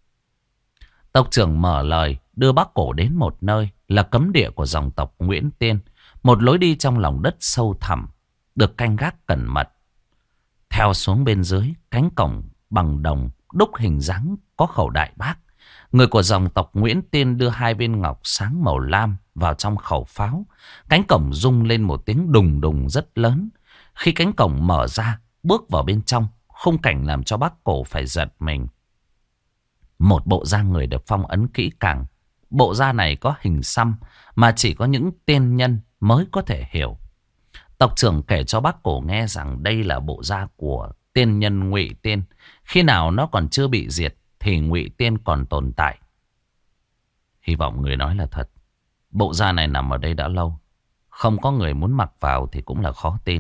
Tộc trưởng mở lời, đưa bác Cổ đến một nơi là cấm địa của dòng tộc Nguyễn Tiên, một lối đi trong lòng đất sâu thẳm, được canh gác cẩn mật. Theo xuống bên dưới, cánh cổng bằng đồng đúc hình dáng có khẩu đại bác. Người của dòng tộc Nguyễn Tiên đưa 2 viên ngọc sáng màu lam vào trong khẩu pháo. Cánh cổng rung lên một tiếng đùng đùng rất lớn. Khi cánh cổng mở ra, bước vào bên trong, khung cảnh làm cho bác Cổ phải giật mình. Một bộ da người được phong ấn kỹ càng. Bộ da này có hình xăm mà chỉ có những tiên nhân mới có thể hiểu. Tộc trưởng kể cho bác Cổ nghe rằng đây là bộ da của tiên nhân Ngụy Tiên. Khi nào nó còn chưa bị diệt thì Ngụy Tiên còn tồn tại. Hy vọng người nói là thật. Bộ da này nằm ở đây đã lâu, không có người muốn mặc vào thì cũng là khó tin.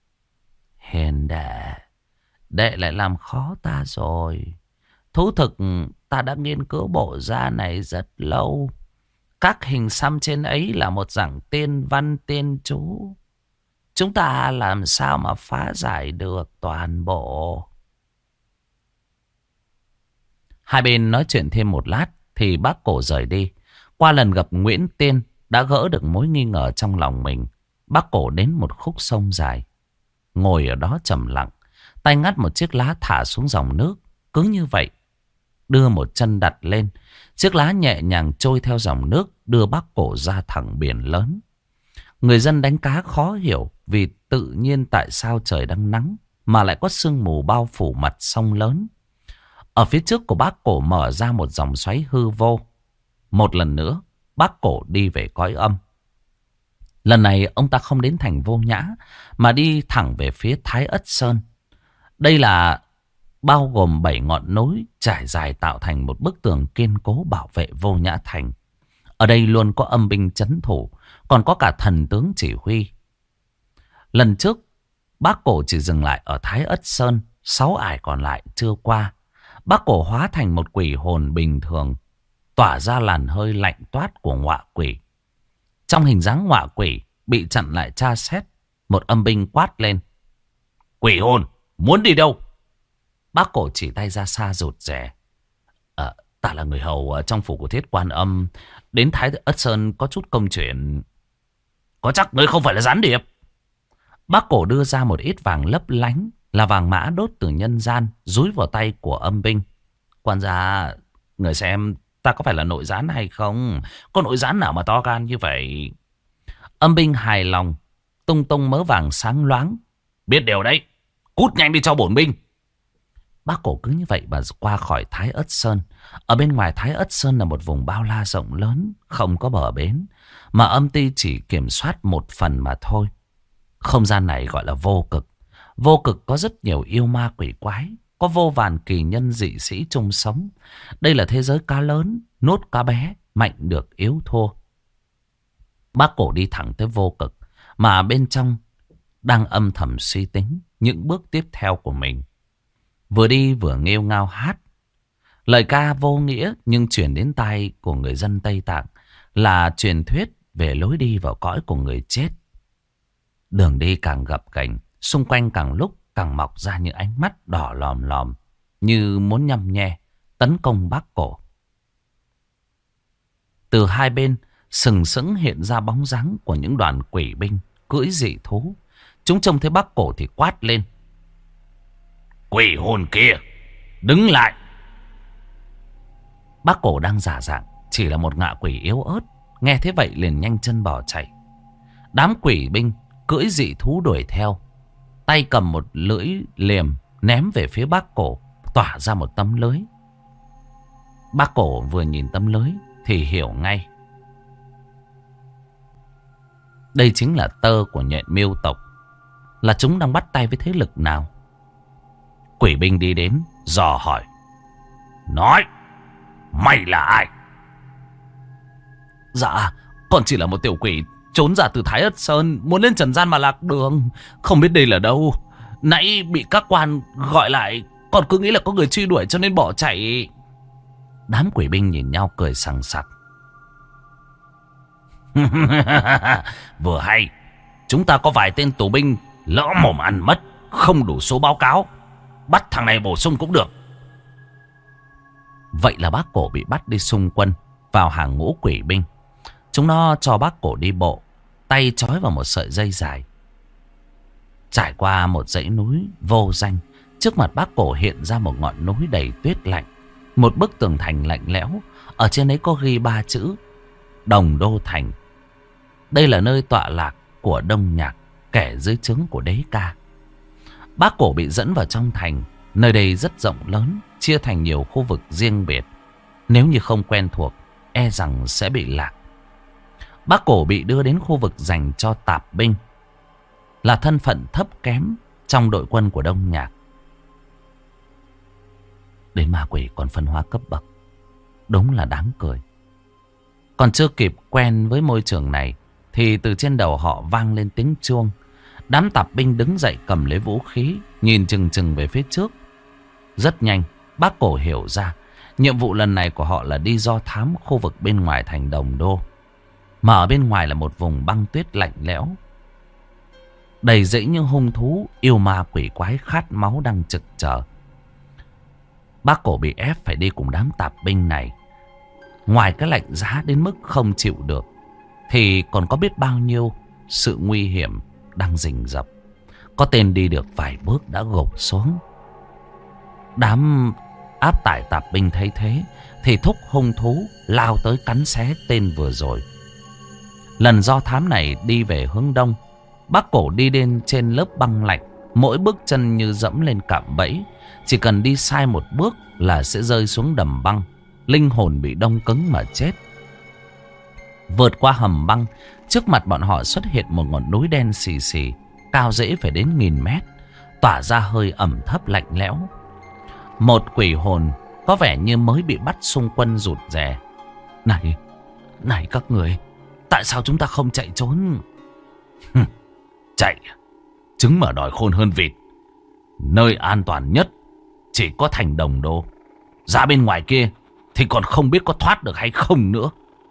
Hiền đệ, đệ lại làm khó ta rồi. Thú thực ta đã nghiên cứu bộ da này rất lâu. Các hình xăm trên ấy là một dạng tiên văn tiên chú. Chúng ta làm sao mà phá giải được toàn bộ. Hai bên nói chuyện thêm một lát thì bác Cổ rời đi. Qua lần gặp Nguyễn Tiên đã gỡ được mối nghi ngờ trong lòng mình. Bác Cổ đến một khúc sông dài, ngồi ở đó trầm lặng, tay ngắt một chiếc lá thả xuống dòng nước. Cứ như vậy, đưa một chân đặt lên, chiếc lá nhẹ nhàng trôi theo dòng nước, đưa bác Cổ ra thẳng biển lớn. Người dân đánh cá khó hiểu vì tự nhiên tại sao trời đang nắng mà lại có sương mù bao phủ mặt sông lớn. Ở phía trước của bác Cổ mở ra một dòng xoáy hư vô. Một lần nữa, bác Cổ đi về cõi âm. Lần này ông ta không đến thành Vô Nhã mà đi thẳng về phía Thái Ất Sơn. Đây là bao gồm 7 ngọn núi trải dài tạo thành một bức tường kiên cố bảo vệ Vô Nhã thành. Ở đây luôn có âm binh trấn thủ, còn có cả thần tướng chỉ huy. Lần trước, bác Cổ chỉ dừng lại ở Thái Ất Sơn, 6 ải còn lại chưa qua. Bác Cổ hóa thành một quỷ hồn bình thường, tỏa ra làn hơi lạnh toát của ngọa quỷ. Trong hình dáng ngọa quỷ bị chặn lại tra xét, một âm binh quát lên: Quỷ hồn, muốn đi đâu? Bác Cổ chỉ tay ra xa rụt rè: Ta là người hầu ở trong phủ của Thiết Quan Âm. Đến Thái Ất Sơn có chút công chuyện. Có chắc ngươi không phải là gián điệp? Bác Cổ đưa ra một ít vàng lấp lánh, là vàng mã đốt từ nhân gian, dúi vào tay của Âm binh. Quan gia, người xem ta có phải là nội gián hay không? Có nội gián nào mà to gan như vậy? Âm binh hài lòng, tung tung mớ vàng sáng loáng. Biết điều đấy, cút nhanh đi cho bổn binh. Bác Cổ cứ như vậy mà qua khỏi Thái Ất Sơn. Ở bên ngoài Thái Ất Sơn là một vùng bao la rộng lớn, không có bờ bến, mà âm ty chỉ kiểm soát một phần mà thôi. Không gian này gọi là vô cực. Vô cực có rất nhiều yêu ma quỷ quái, có vô vàn kỳ nhân dị sĩ chung sống. Đây là thế giới cá lớn, nuốt cá bé, mạnh được yếu thua. Bác Cổ đi thẳng tới vô cực, mà bên trong đang âm thầm suy tính những bước tiếp theo của mình. Vừa đi vừa nghêu ngao hát. Lời ca vô nghĩa nhưng truyền đến tai của người dân Tây Tạng là truyền thuyết về lối đi vào cõi của người chết. Đường đi càng gập ghềnh, xung quanh càng lúc càng mọc ra những ánh mắt đỏ lòm lòm, như muốn nhăm nhe tấn công Bác Cổ. Từ hai bên sừng sững hiện ra bóng dáng của những đoàn quỷ binh cưỡi dị thú. Chúng trông thấy Bác Cổ thì quát lên: Quỷ hồn kia, đứng lại! Bác Cổ đang giả dạng chỉ là một ngạ quỷ yếu ớt, nghe thế vậy liền nhanh chân bỏ chạy. Đám quỷ binh cưỡi dị thú đuổi theo, tay cầm một lưỡi liềm ném về phía Bác Cổ, tỏa ra một tấm lưới. Bác Cổ vừa nhìn tấm lưới thì hiểu ngay. Đây chính là tơ của nhện miêu tộc, là chúng đang bắt tay với thế lực nào. Quỷ binh đi đến dò hỏi: Nói, mày là ai? Dạ, con chỉ là một tiểu quỷ trốn ra từ Thái Ất Sơn, muốn lên trần gian mà lạc đường, không biết đây là đâu. Nãy bị các quan gọi lại, còn cứ nghĩ là có người truy đuổi cho nên bỏ chạy. Đám quỷ binh nhìn nhau cười sằng sặc. Vừa hay, chúng ta có vài tên tù binh lỡ mồm ăn mất, không đủ số báo cáo, bắt thằng này bổ sung cũng được. Vậy là Bác Cổ bị bắt đi xung quân vào hàng ngũ quỷ binh. Chúng nó cho Bác Cổ đi bộ, tay trói vào một sợi dây dài. Trải qua một dãy núi vô danh, trước mặt Bác Cổ hiện ra một ngọn núi đầy tuyết lạnh. Một bức tường thành lạnh lẽo, ở trên ấy có ghi 3 chữ: Đồng Đô Thành. Đây là nơi tọa lạc của Đông Nhạc, kẻ dưới trướng của Đế Ca. Bác Cổ bị dẫn vào trong thành. Nơi đây rất rộng lớn, chia thành nhiều khu vực riêng biệt. Nếu như không quen thuộc, e rằng sẽ bị lạc. Bác Cổ bị đưa đến khu vực dành cho tạp binh, là thân phận thấp kém trong đội quân của Đông Nhạc. Đến ma quỷ còn phân hóa cấp bậc, đúng là đáng cười. Còn chưa kịp quen với môi trường này thì từ trên đầu họ vang lên tiếng chuông. Đám tạp binh đứng dậy cầm lấy vũ khí, nhìn chừng chừng về phía trước. Rất nhanh, Bác Cổ hiểu ra nhiệm vụ lần này của họ là đi do thám khu vực bên ngoài thành Đồng Đô. Mà ở bên ngoài là một vùng băng tuyết lạnh lẽo, đầy rẫy những hung thú yêu ma quỷ quái khát máu đang trực chờ. Bác Cổ bị ép phải đi cùng đám tạp binh này. Ngoài cái lạnh giá đến mức không chịu được, thì còn có biết bao nhiêu sự nguy hiểm đang rình rập. Có tên đi được vài bước đã gục xuống. Đám áp tải tạp binh thấy thế thì thúc hung thú lao tới cắn xé tên vừa rồi. Lần do thám này đi về hướng đông. Bác Cổ đi lên trên lớp băng lạnh, mỗi bước chân như dẫm lên cạm bẫy. Chỉ cần đi sai một bước là sẽ rơi xuống đầm băng, linh hồn bị đông cứng mà chết. Vượt qua hầm băng, trước mặt bọn họ xuất hiện một ngọn núi đen xì xì, cao dễ phải đến 1000 mét, tỏa ra hơi ẩm thấp lạnh lẽo. Một quỷ hồn có vẻ như mới bị bắt xung quân rụt rè. Này các người, tại sao chúng ta không chạy trốn? Chạy, trứng mở đòi khôn hơn vịt. Nơi an toàn nhất chỉ có thành Đồng Đô. Ra bên ngoài kia thì còn không biết có thoát được hay không nữa.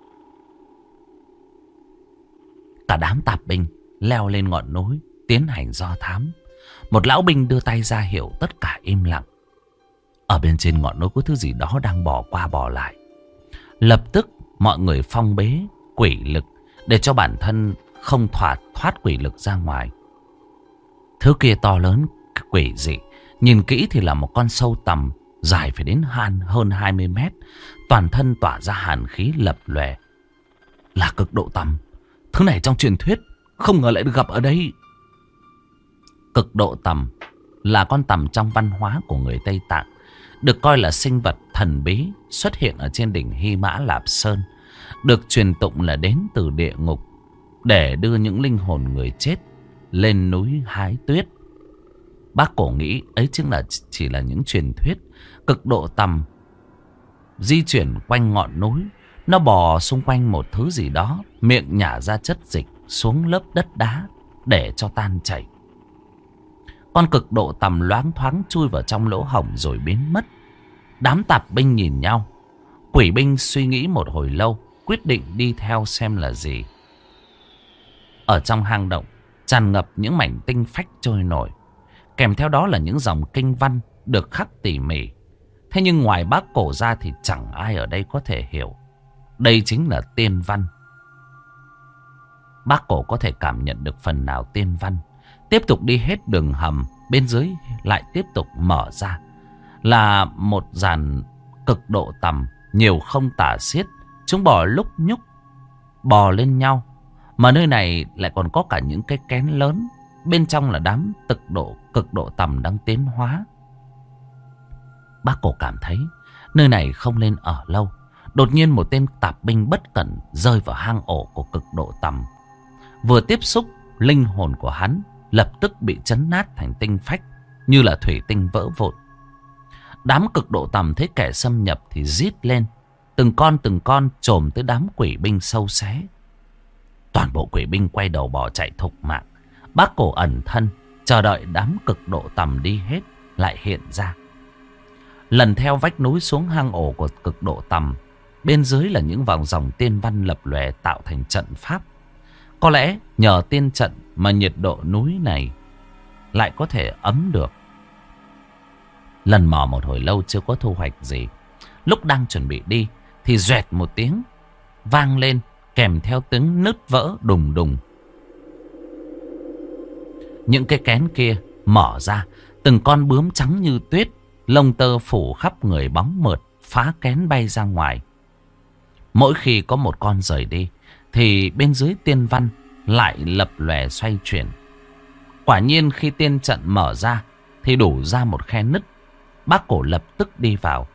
Cả đám tạp binh leo lên ngọn núi tiến hành do thám. Một lão binh đưa tay ra hiệu tất cả im lặng. Ở bên trên ngọn núi có thứ gì đó đang bò qua bò lại. Lập tức mọi người phong bế quỷ lực để cho bản thân không thoát quỷ lực ra ngoài. Thứ kia to lớn quỷ dị, nhìn kỹ thì là một con sâu tằm dài phải đến hơn 20 mét, toàn thân tỏa ra hàn khí lập lòe. Là cực độ tằm. Thứ này trong truyền thuyết không ngờ lại được gặp ở đây. Cực độ tằm là con tằm trong văn hóa của người Tây Tạng, được coi là sinh vật thần bí xuất hiện ở trên đỉnh Hy Mã Lạp Sơn, được truyền tụng là đến từ địa ngục để đưa những linh hồn người chết lên núi hái tuyết. Bác Cổ nghĩ ấy chỉ là những truyền thuyết. Cực độ tằm di chuyển quanh ngọn núi, nó bò xung quanh một thứ gì đó, miệng nhả ra chất dịch xuống lớp đất đá để cho tan chảy. Con cực độ tằm loáng thoáng chui vào trong lỗ hổng rồi biến mất. Đám tạp binh nhìn nhau. Quỷ binh suy nghĩ một hồi lâu, quyết định đi theo xem là gì. Ở trong hang động tràn ngập những mảnh tinh phách trôi nổi, kèm theo đó là những dòng kinh văn được khắc tỉ mỉ. Thế nhưng ngoài Bác Cổ ra thì chẳng ai ở đây có thể hiểu. Đây chính là tiên văn. Bác Cổ có thể cảm nhận được phần nào tiên văn. Tiếp tục đi hết đường hầm, bên dưới lại tiếp tục mở ra là một dàn cực độ tằm nhiều không tả xiết. Chúng bò lúc nhúc, bò lên nhau. Mà nơi này lại còn có cả những cái kén lớn. Bên trong là đám cực độ tằm đang tiến hóa. Bác Cổ cảm thấy nơi này không nên ở lâu. Đột nhiên một tên tạp binh bất cẩn rơi vào hang ổ của cực độ tằm. Vừa tiếp xúc, linh hồn của hắn lập tức bị chấn nát thành tinh phách, như là thủy tinh vỡ vụn. Đám cực độ tằm thấy kẻ xâm nhập thì rít lên. Từng con chồm tới đám quỷ binh sâu xé. Toàn bộ quỷ binh quay đầu bỏ chạy thục mạng. Bác Cổ ẩn thân, chờ đợi đám cực độ tằm đi hết lại hiện ra. Lần theo vách núi xuống hang ổ của cực độ tằm, bên dưới là những vòng dòng tiên văn lập lòe tạo thành trận pháp. Có lẽ nhờ tiên trận mà nhiệt độ núi này lại có thể ấm được. Lần mò một hồi lâu chưa có thu hoạch gì. Lúc đang chuẩn bị đi thì doẹt một tiếng vang lên, kèm theo tiếng nứt vỡ đùng đùng. Những cái kén kia mở ra, từng con bướm trắng như tuyết, lông tơ phủ khắp người bóng mượt, phá kén bay ra ngoài. Mỗi khi có một con rời đi thì bên dưới tiên văn lại lập lòe xoay chuyển. Quả nhiên khi tiên trận mở ra thì đủ ra một khe nứt. Bác Cổ lập tức đi vào.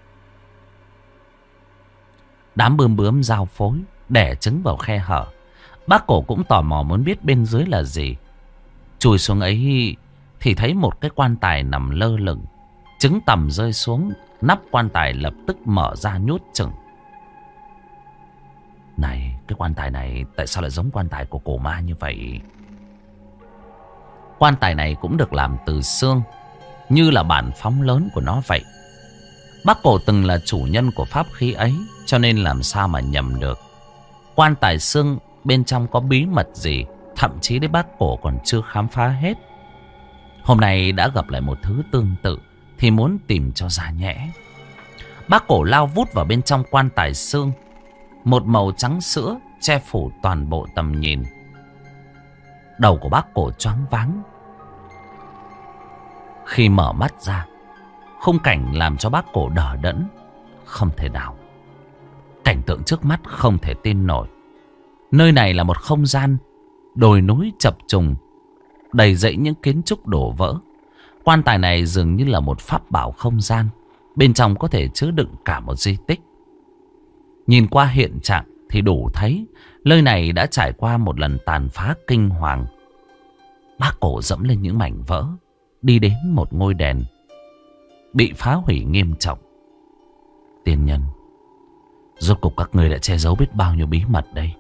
Đám bướm giao phối đẻ trứng vào khe hở. Bác Cổ cũng tò mò muốn biết bên dưới là gì. Chùi xuống ấy thì thấy một cái quan tài nằm lơ lửng. Trứng tằm rơi xuống, nắp quan tài lập tức mở ra nhốt chừng. Này, cái quan tài này tại sao lại giống quan tài của cổ ma như vậy? Quan tài này cũng được làm từ xương, như là bản phóng lớn của nó vậy. Bác Cổ từng là chủ nhân của pháp khí ấy, cho nên làm sao mà nhầm được. Quan tài xương bên trong có bí mật gì, thậm chí đến Bác Cổ còn chưa khám phá hết. Hôm nay đã gặp lại một thứ tương tự thì muốn tìm cho ra nhẽ. Bác Cổ lao vút vào bên trong quan tài xương. Một màu trắng sữa che phủ toàn bộ tầm nhìn. Đầu của Bác Cổ choáng váng. Khi mở mắt ra, khung cảnh làm cho Bác Cổ đờ đẫn. Không thể nào. Cảnh tượng trước mắt không thể tin nổi. Nơi này là một không gian đồi núi chập trùng, đầy dẫy những kiến trúc đổ vỡ. Quan tài này dường như là một pháp bảo không gian. Bên trong có thể chứa đựng cả một di tích. Nhìn qua hiện trạng thì đủ thấy nơi này đã trải qua một lần tàn phá kinh hoàng. Bác Cổ dẫm lên những mảnh vỡ, đi đến một ngôi đền bị phá hủy nghiêm trọng. Tiên nhân, rốt cuộc các người đã che giấu biết bao nhiêu bí mật đây.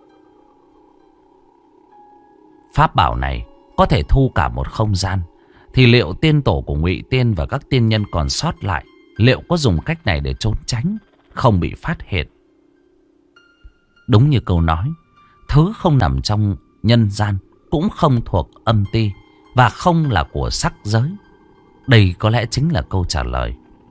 Pháp bảo này có thể thu cả một không gian. Thì liệu tiên tổ của Ngụy Tiên và các tiên nhân còn sót lại, liệu có dùng cách này để trốn tránh, không bị phát hiện? Đúng như câu nói, thứ không nằm trong nhân gian, cũng không thuộc âm ti, và không là của sắc giới. Đây có lẽ chính là câu trả lời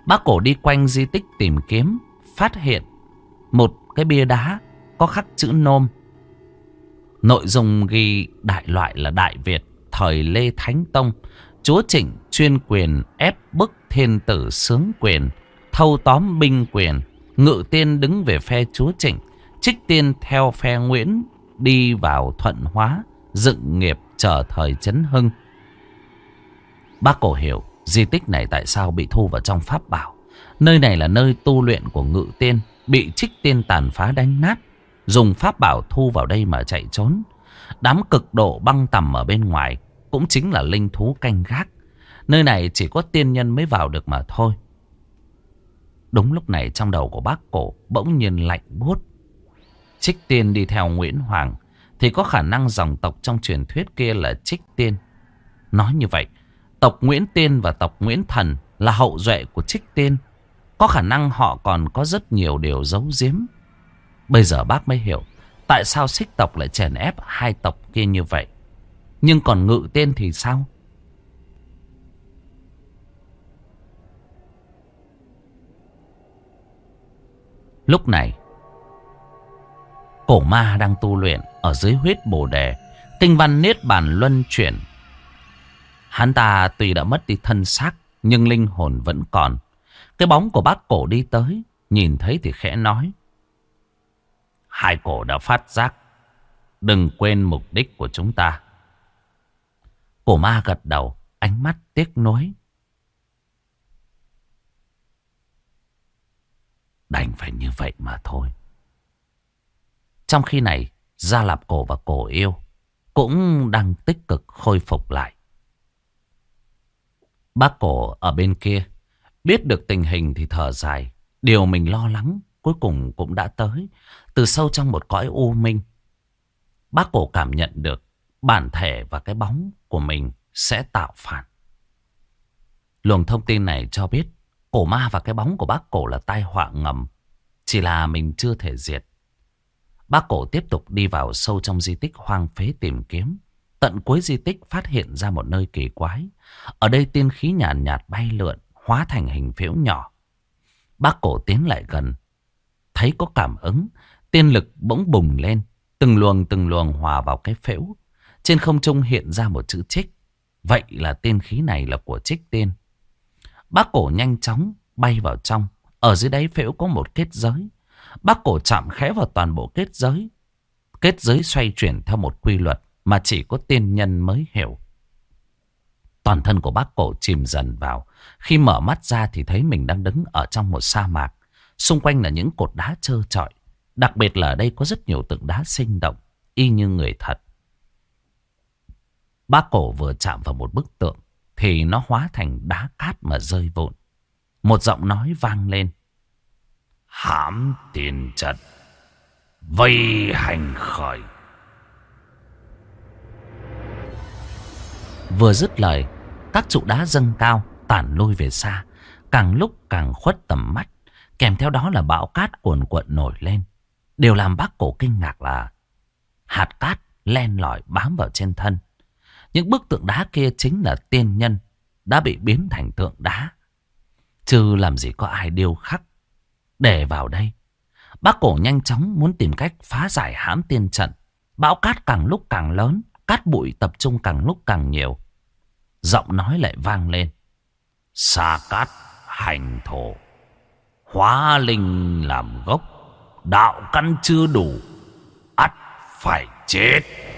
Bác Cổ đi quanh di tích tìm kiếm, phát hiện một cái bia đá có khắc chữ nôm. Nội dung ghi đại loại là Đại Việt thời Lê Thánh Tông, chúa Trịnh chuyên quyền ép bức thiên tử xướng quyền, thâu tóm binh quyền. Ngự Tiên đứng về phe chúa Trịnh, Trích Tiên theo phe Nguyễn đi vào Thuận Hóa, dựng nghiệp chờ thời Chấn Hưng. Bác Cổ hiểu di tích này tại sao bị thu vào trong pháp bảo. Nơi này là nơi tu luyện của Ngự Tiên, bị Trích Tiên tàn phá đánh nát, dùng pháp bảo thu vào đây mà chạy trốn. Đám cực độ băng tầm ở bên ngoài cũng chính là linh thú canh gác. Nơi này chỉ có tiên nhân mới vào được mà thôi. Đúng lúc này trong đầu của bác Cổ bỗng nhiên lạnh buốt. Trích Tiên đi theo Nguyễn Hoàng thì có khả năng dòng tộc trong truyền thuyết kia là Trích Tiên. Nói như vậy, tộc Nguyễn Tiên và tộc Nguyễn Thần là hậu duệ của Trích Tiên. Có khả năng họ còn có rất nhiều điều giấu giếm. Bây giờ bác mới hiểu tại sao Xích tộc lại chèn ép hai tộc kia như vậy. Nhưng còn Ngự Tiên thì sao? Lúc này Cổ Ma đang tu luyện ở dưới huyết bồ đề, kinh văn niết bàn luân chuyển. Hắn ta tuy đã mất đi thân xác nhưng linh hồn vẫn còn. Cái bóng của bác Cổ đi tới, nhìn thấy thì khẽ nói: hai cổ đã phát giác, đừng quên mục đích của chúng ta. Cổ Ma gật đầu, ánh mắt tiếc nuối. Đành phải như vậy mà thôi. Trong khi này, Gia Lạp Cổ và Cổ Yêu cũng đang tích cực khôi phục lại. Bác Cổ ở bên kia biết được tình hình thì thở dài. Điều mình lo lắng cuối cùng cũng đã tới. Từ sâu trong một cõi u minh, bác Cổ cảm nhận được bản thể và cái bóng của mình sẽ tạo phản. Luồng thông tin này cho biết Cổ Ma và cái bóng của bác Cổ là tai họa ngầm, chỉ là mình chưa thể diệt. Bác Cổ tiếp tục đi vào sâu trong di tích hoang phế tìm kiếm. Tận cuối di tích phát hiện ra một nơi kỳ quái. Ở đây tiên khí nhàn nhạt bay lượn, hóa thành hình phễu nhỏ. Bác Cổ tiến lại gần, thấy có cảm ứng, tiên lực bỗng bùng lên, từng luồng hòa vào cái phễu. Trên không trung hiện ra một chữ Trích. Vậy là tiên khí này là của Trích Tiên. Bác Cổ nhanh chóng bay vào trong. Ở dưới đáy phễu có một kết giới. Bác Cổ chạm khẽ vào toàn bộ kết giới. Kết giới xoay chuyển theo một quy luật mà chỉ có tiên nhân mới hiểu. Toàn thân của bác Cổ chìm dần vào. Khi mở mắt ra thì thấy mình đang đứng ở trong một sa mạc. Xung quanh là những cột đá trơ trọi. Đặc biệt là ở đây có rất nhiều tượng đá sinh động, y như người thật. Bác Cổ vừa chạm vào một bức tượng thì nó hóa thành đá cát mà rơi vụn. Một giọng nói vang lên: hãm tiền trận, vây hành khởi. Vừa dứt lời, các trụ đá dâng cao tản lui về xa, càng lúc càng khuất tầm mắt. Kèm theo đó là bão cát cuồn cuộn nổi lên. Điều làm bác Cổ kinh ngạc là hạt cát len lỏi bám vào trên thân. Những bức tượng đá kia chính là tiên nhân đã bị biến thành tượng đá, chứ làm gì có ai điêu khắc để vào đây. Bác Cổ nhanh chóng muốn tìm cách phá giải hãm tiên trận. Bão cát càng lúc càng lớn, cát bụi tập trung càng lúc càng nhiều. Giọng nói lại vang lên: sa cát hành thổ, hóa linh làm gốc, đạo căn chưa đủ, ắt phải chết.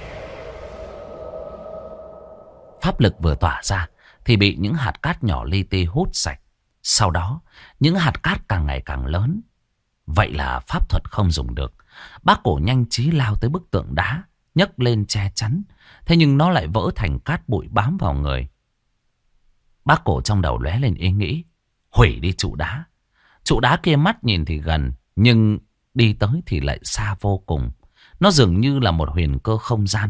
Pháp lực vừa tỏa ra thì bị những hạt cát nhỏ li ti hút sạch. Sau đó những hạt cát càng ngày càng lớn. Vậy là pháp thuật không dùng được. Bác Cổ nhanh trí lao tới bức tượng đá, nhấc lên che chắn. Thế nhưng nó lại vỡ thành cát bụi bám vào người. Bác Cổ trong đầu lóe lên ý nghĩ hủy đi trụ đá. Trụ đá kia mắt nhìn thì gần, nhưng đi tới thì lại xa vô cùng. Nó dường như là một huyền cơ không gian.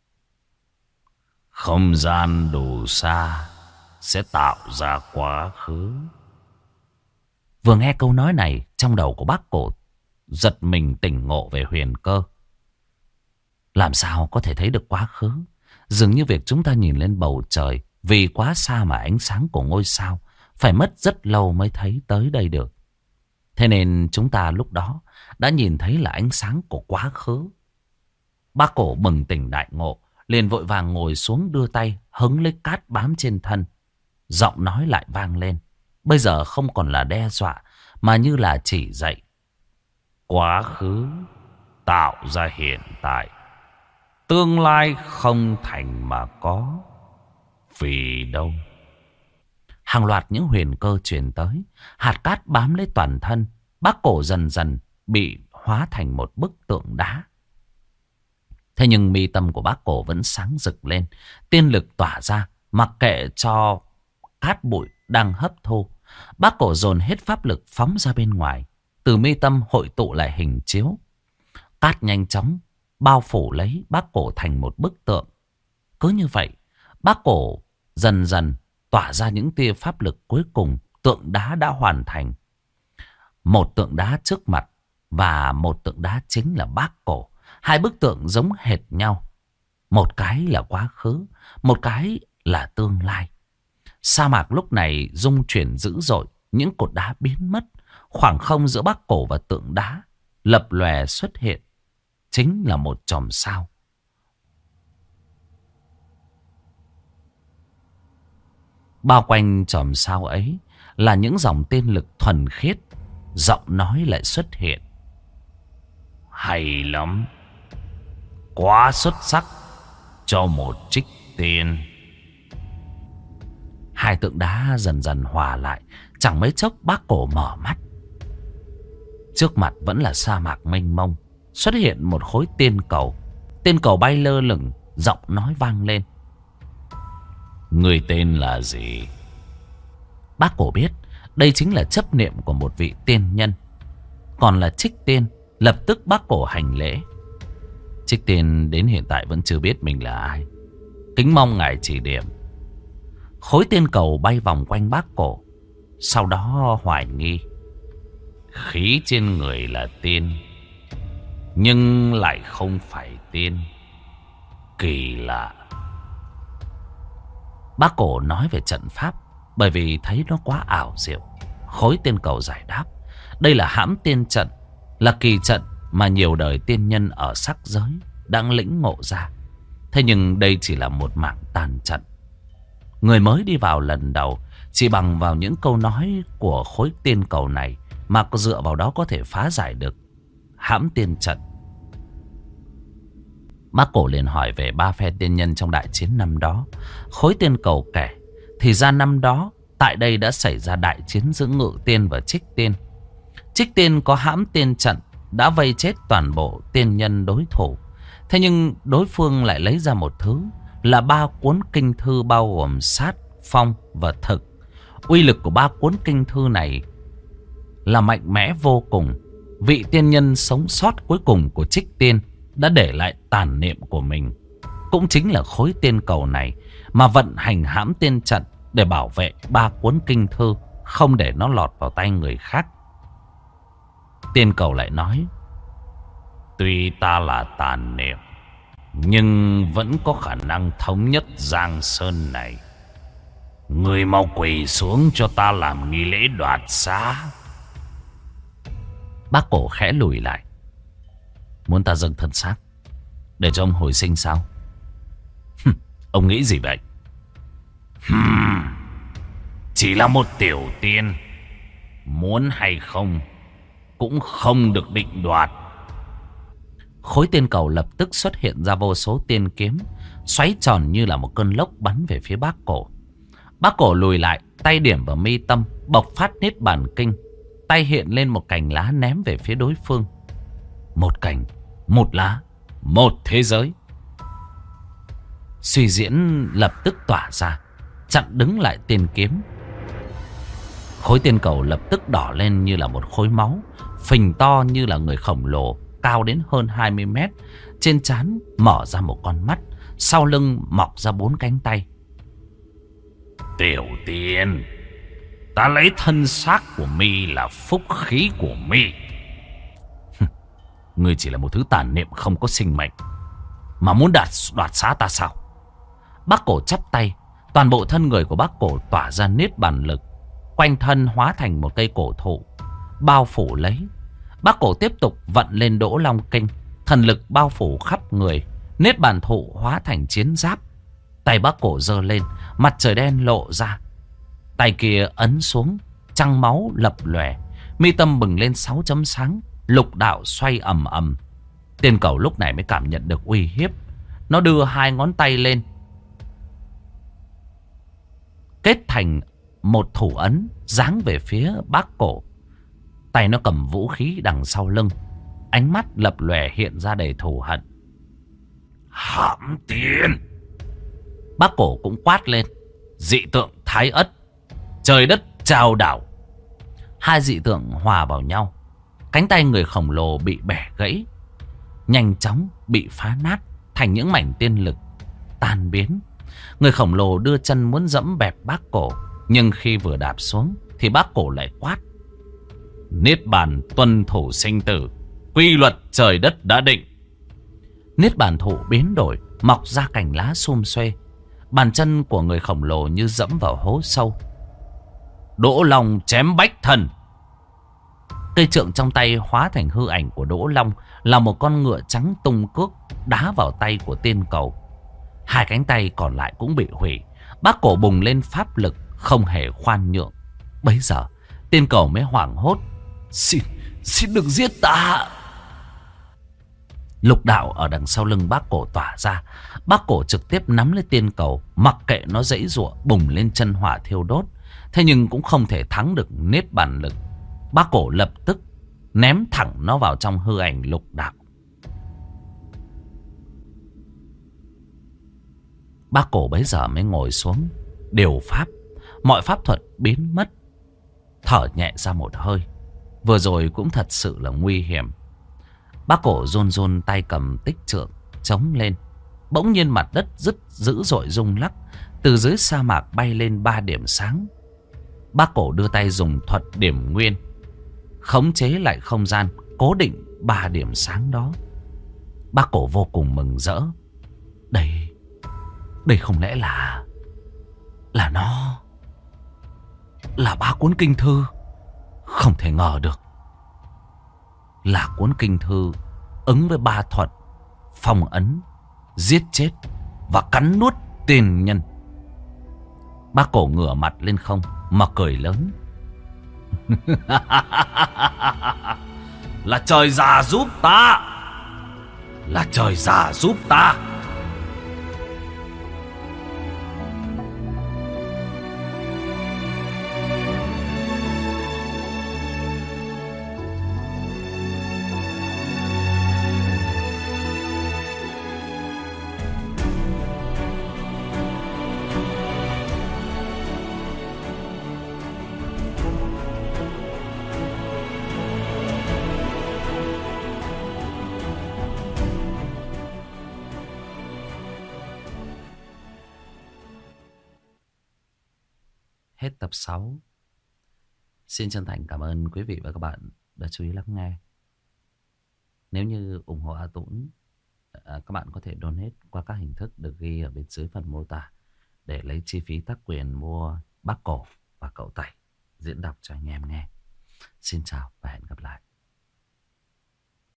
Không gian đủ xa sẽ tạo ra quá khứ. Vừa nghe câu nói này, trong đầu của bác Cổ giật mình tỉnh ngộ về huyền cơ. Làm sao có thể thấy được quá khứ? Dường như việc chúng ta nhìn lên bầu trời, vì quá xa mà ánh sáng của ngôi sao phải mất rất lâu mới thấy tới đây được. Thế nên chúng ta lúc đó đã nhìn thấy là ánh sáng của quá khứ. Bác Cổ bừng tỉnh đại ngộ, liền vội vàng ngồi xuống đưa tay hứng lấy cát bám trên thân. Giọng nói lại vang lên. Bây giờ không còn là đe dọa mà như là chỉ dạy. Quá khứ tạo ra hiện tại, tương lai không thành mà có. Vì đâu? Hàng loạt những huyền cơ truyền tới. Hạt cát bám lấy toàn thân. Bác Cổ dần dần bị hóa thành một bức tượng đá. Thế nhưng mi tâm của bác Cổ vẫn sáng rực lên. Tiên lực tỏa ra, mặc kệ cho cát bụi đang hấp thu. Bác Cổ dồn hết pháp lực phóng ra bên ngoài. Từ mi tâm hội tụ lại hình chiếu. Cát nhanh chóng bao phủ lấy bác Cổ thành một bức tượng. Cứ như vậy, bác Cổ dần dần tỏa ra những tia pháp lực cuối cùng. Tượng đá đã hoàn thành. Một tượng đá trước mặt và một tượng đá chính là bác Cổ. Hai bức tượng giống hệt nhau. Một cái là quá khứ, một cái là tương lai. Sa mạc lúc này rung chuyển dữ dội. Những cột đá biến mất. Khoảng không giữa bác Cổ và tượng đá lập lòe xuất hiện. Chính là một chòm sao. Bao quanh chòm sao ấy là những dòng tiên lực thuần khiết. Giọng nói lại xuất hiện. Hay lắm. Quá xuất sắc cho một trích tiên. Hai tượng đá dần dần hòa lại. Chẳng mấy chốc bác Cổ mở mắt. Trước mặt vẫn là sa mạc mênh mông. Xuất hiện một khối tiên cầu. Tiên cầu bay lơ lửng. Giọng nói vang lên. Người tên là gì? Bác Cổ biết đây chính là chấp niệm của một vị tiên nhân. Còn là Trích Tiên. Lập tức bác Cổ hành lễ. Trích Tiên đến hiện tại vẫn chưa biết mình là ai. Kính mong ngài chỉ điểm. Khối tiên cầu bay vòng quanh bác Cổ. Sau đó hoài nghi. Khí trên người là tiên, nhưng lại không phải tiên. Kỳ lạ. Bác Cổ nói về trận pháp, bởi vì thấy nó quá ảo diệu. Khối tiên cầu giải đáp. Đây là hãm tiên trận, là kỳ trận mà nhiều đời tiên nhân ở sắc giới đang lĩnh ngộ ra. Thế nhưng đây chỉ là một mảng tàn trận. Người mới đi vào lần đầu, chỉ bằng vào những câu nói của khối tiên cầu này mà có dựa vào đó có thể phá giải được hãm tiên trận. Bác Cổ liền hỏi về ba phe tiên nhân trong đại chiến năm đó. Khối tiên cầu kể thì ra năm đó tại đây đã xảy ra đại chiến giữa Ngự Tiên và Trích Tiên. Trích Tiên có hãm tiên trận đã vây chết toàn bộ tiên nhân đối thủ. Thế nhưng đối phương lại lấy ra một thứ là 3 cuốn kinh thư bao gồm sát, phong và thực. Uy lực của 3 cuốn kinh thư này là mạnh mẽ vô cùng. Vị tiên nhân sống sót cuối cùng của Trích Tiên đã để lại tàn niệm của mình. Cũng chính là khối tiên cầu này mà vận hành hãm tiên trận để bảo vệ 3 cuốn kinh thư, không để nó lọt vào tay người khác. Tiên cầu lại nói. Tuy ta là tàn niệm, nhưng vẫn có khả năng thống nhất Giang Sơn này. Người mau quỳ xuống cho ta làm nghi lễ đoạt xá. Bác Cổ khẽ lùi lại. Muốn ta dâng thân xác để cho ông hồi sinh sao? Ông nghĩ gì vậy? Chỉ là một tiểu tiên, muốn hay không cũng không được định đoạt. Khối tiên cầu lập tức xuất hiện ra vô số tiên kiếm, xoáy tròn như là một cơn lốc bắn về phía bác Cổ. Bác Cổ lùi lại, tay điểm vào mi tâm, bộc phát Niết Bàn Kinh. Tay hiện lên một cành lá ném về phía đối phương. Một cành, một lá, một thế giới. Suy diễn lập tức tỏa ra, chặn đứng lại tiên kiếm. Khối tiên cầu lập tức đỏ lên như là một khối máu, phình to như là người khổng lồ, cao đến hơn 20 mét. Trên trán mở ra một con mắt, sau lưng mọc ra 4 cánh tay. Tiểu tiên, ta lấy thân xác của mi là phúc khí của mi. Ngươi chỉ là một thứ tàn niệm không có sinh mệnh mà muốn đoạt xá ta sao? Bác Cổ chắp tay, toàn bộ thân người của bác Cổ tỏa ra niết bàn lực. quanh thân hóa thành một cây cổ thụ, bao phủ lấy. Bác Cổ tiếp tục vận lên Đỗ Long Kinh, thần lực bao phủ khắp người. Niết bàn thụ hóa thành chiến giáp. Tay Bác Cổ giơ lên, mặt trời đen lộ ra. Tay kia ấn xuống, trăng máu lập lòe, mi tâm bừng lên 6 chấm sáng, lục đạo xoay ầm ầm. Tiên Cầu lúc này mới cảm nhận được uy hiếp. Nó đưa 2 ngón tay lên, kết thành một thủ ấn, giáng về phía Bác Cổ. Tay nó cầm vũ khí đằng sau lưng, ánh mắt lập lòe hiện ra đầy thù hận. Hãm tiền! Bác Cổ cũng quát lên. Dị tượng Thái Ất, trời đất trao đảo. 2 dị tượng hòa vào nhau. Cánh tay người khổng lồ bị bẻ gãy, nhanh chóng bị phá nát thành những mảnh tiên lực tan biến. Người khổng lồ đưa chân muốn dẫm bẹp Bác Cổ, nhưng khi vừa đạp xuống thì Bác Cổ lại quát. Niết bàn tuân thủ sinh tử, quy luật trời đất đã định. Niết bàn thụ biến đổi, mọc ra cành lá sum xuê. Bàn chân của người khổng lồ như dẫm vào hố sâu. Đỗ Long chém bách thần. Cây trượng trong tay hóa thành hư ảnh của Đỗ Long, là một con ngựa trắng tung cước đá vào tay của Tiên Cầu. 2 cánh tay còn lại cũng bị hủy. Bác Cổ bùng lên pháp lực, không hề khoan nhượng. Bấy giờ Tiên Cầu mới hoảng hốt. Xin đừng giết ta. Lục đạo ở đằng sau lưng Bác Cổ tỏa ra. Bác Cổ trực tiếp nắm lấy Tiên Cầu, mặc kệ nó giãy giụa bùng lên chân hỏa thiêu đốt. Thế nhưng cũng không thể thắng được niết bàn lực. Bác Cổ lập tức ném thẳng nó vào trong hư ảnh lục đạo. Bác Cổ bấy giờ mới ngồi xuống điều pháp. Mọi pháp thuật biến mất, thở nhẹ ra một hơi. Vừa rồi cũng thật sự là nguy hiểm. Bác Cổ run run tay cầm tích trượng chống lên. Bỗng nhiên mặt đất rất dữ dội rung lắc. Từ dưới sa mạc bay lên 3 điểm sáng. Bác Cổ đưa tay dùng thuật điểm nguyên, khống chế lại không gian, cố định 3 điểm sáng đó. Bác Cổ vô cùng mừng rỡ. Đây không lẽ là nó là 3 cuốn kinh thư? Không thể ngờ được. Là cuốn kinh thư ứng với 3 thuật: phong ấn, giết chết và cắn nuốt tiền nhân. Bác Cổ ngửa mặt lên không mà cười lớn. Là trời già giúp ta. Là trời già giúp ta. Hết tập 6. Xin chân thành cảm ơn quý vị và các bạn đã chú ý lắng nghe. Nếu như ủng hộ A Tũng, các bạn có thể donate qua các hình thức được ghi ở bên dưới phần mô tả để lấy chi phí tác quyền mua Bác Cổ và Cậu Tẩy diễn đọc cho anh em nghe. Xin chào và hẹn gặp lại.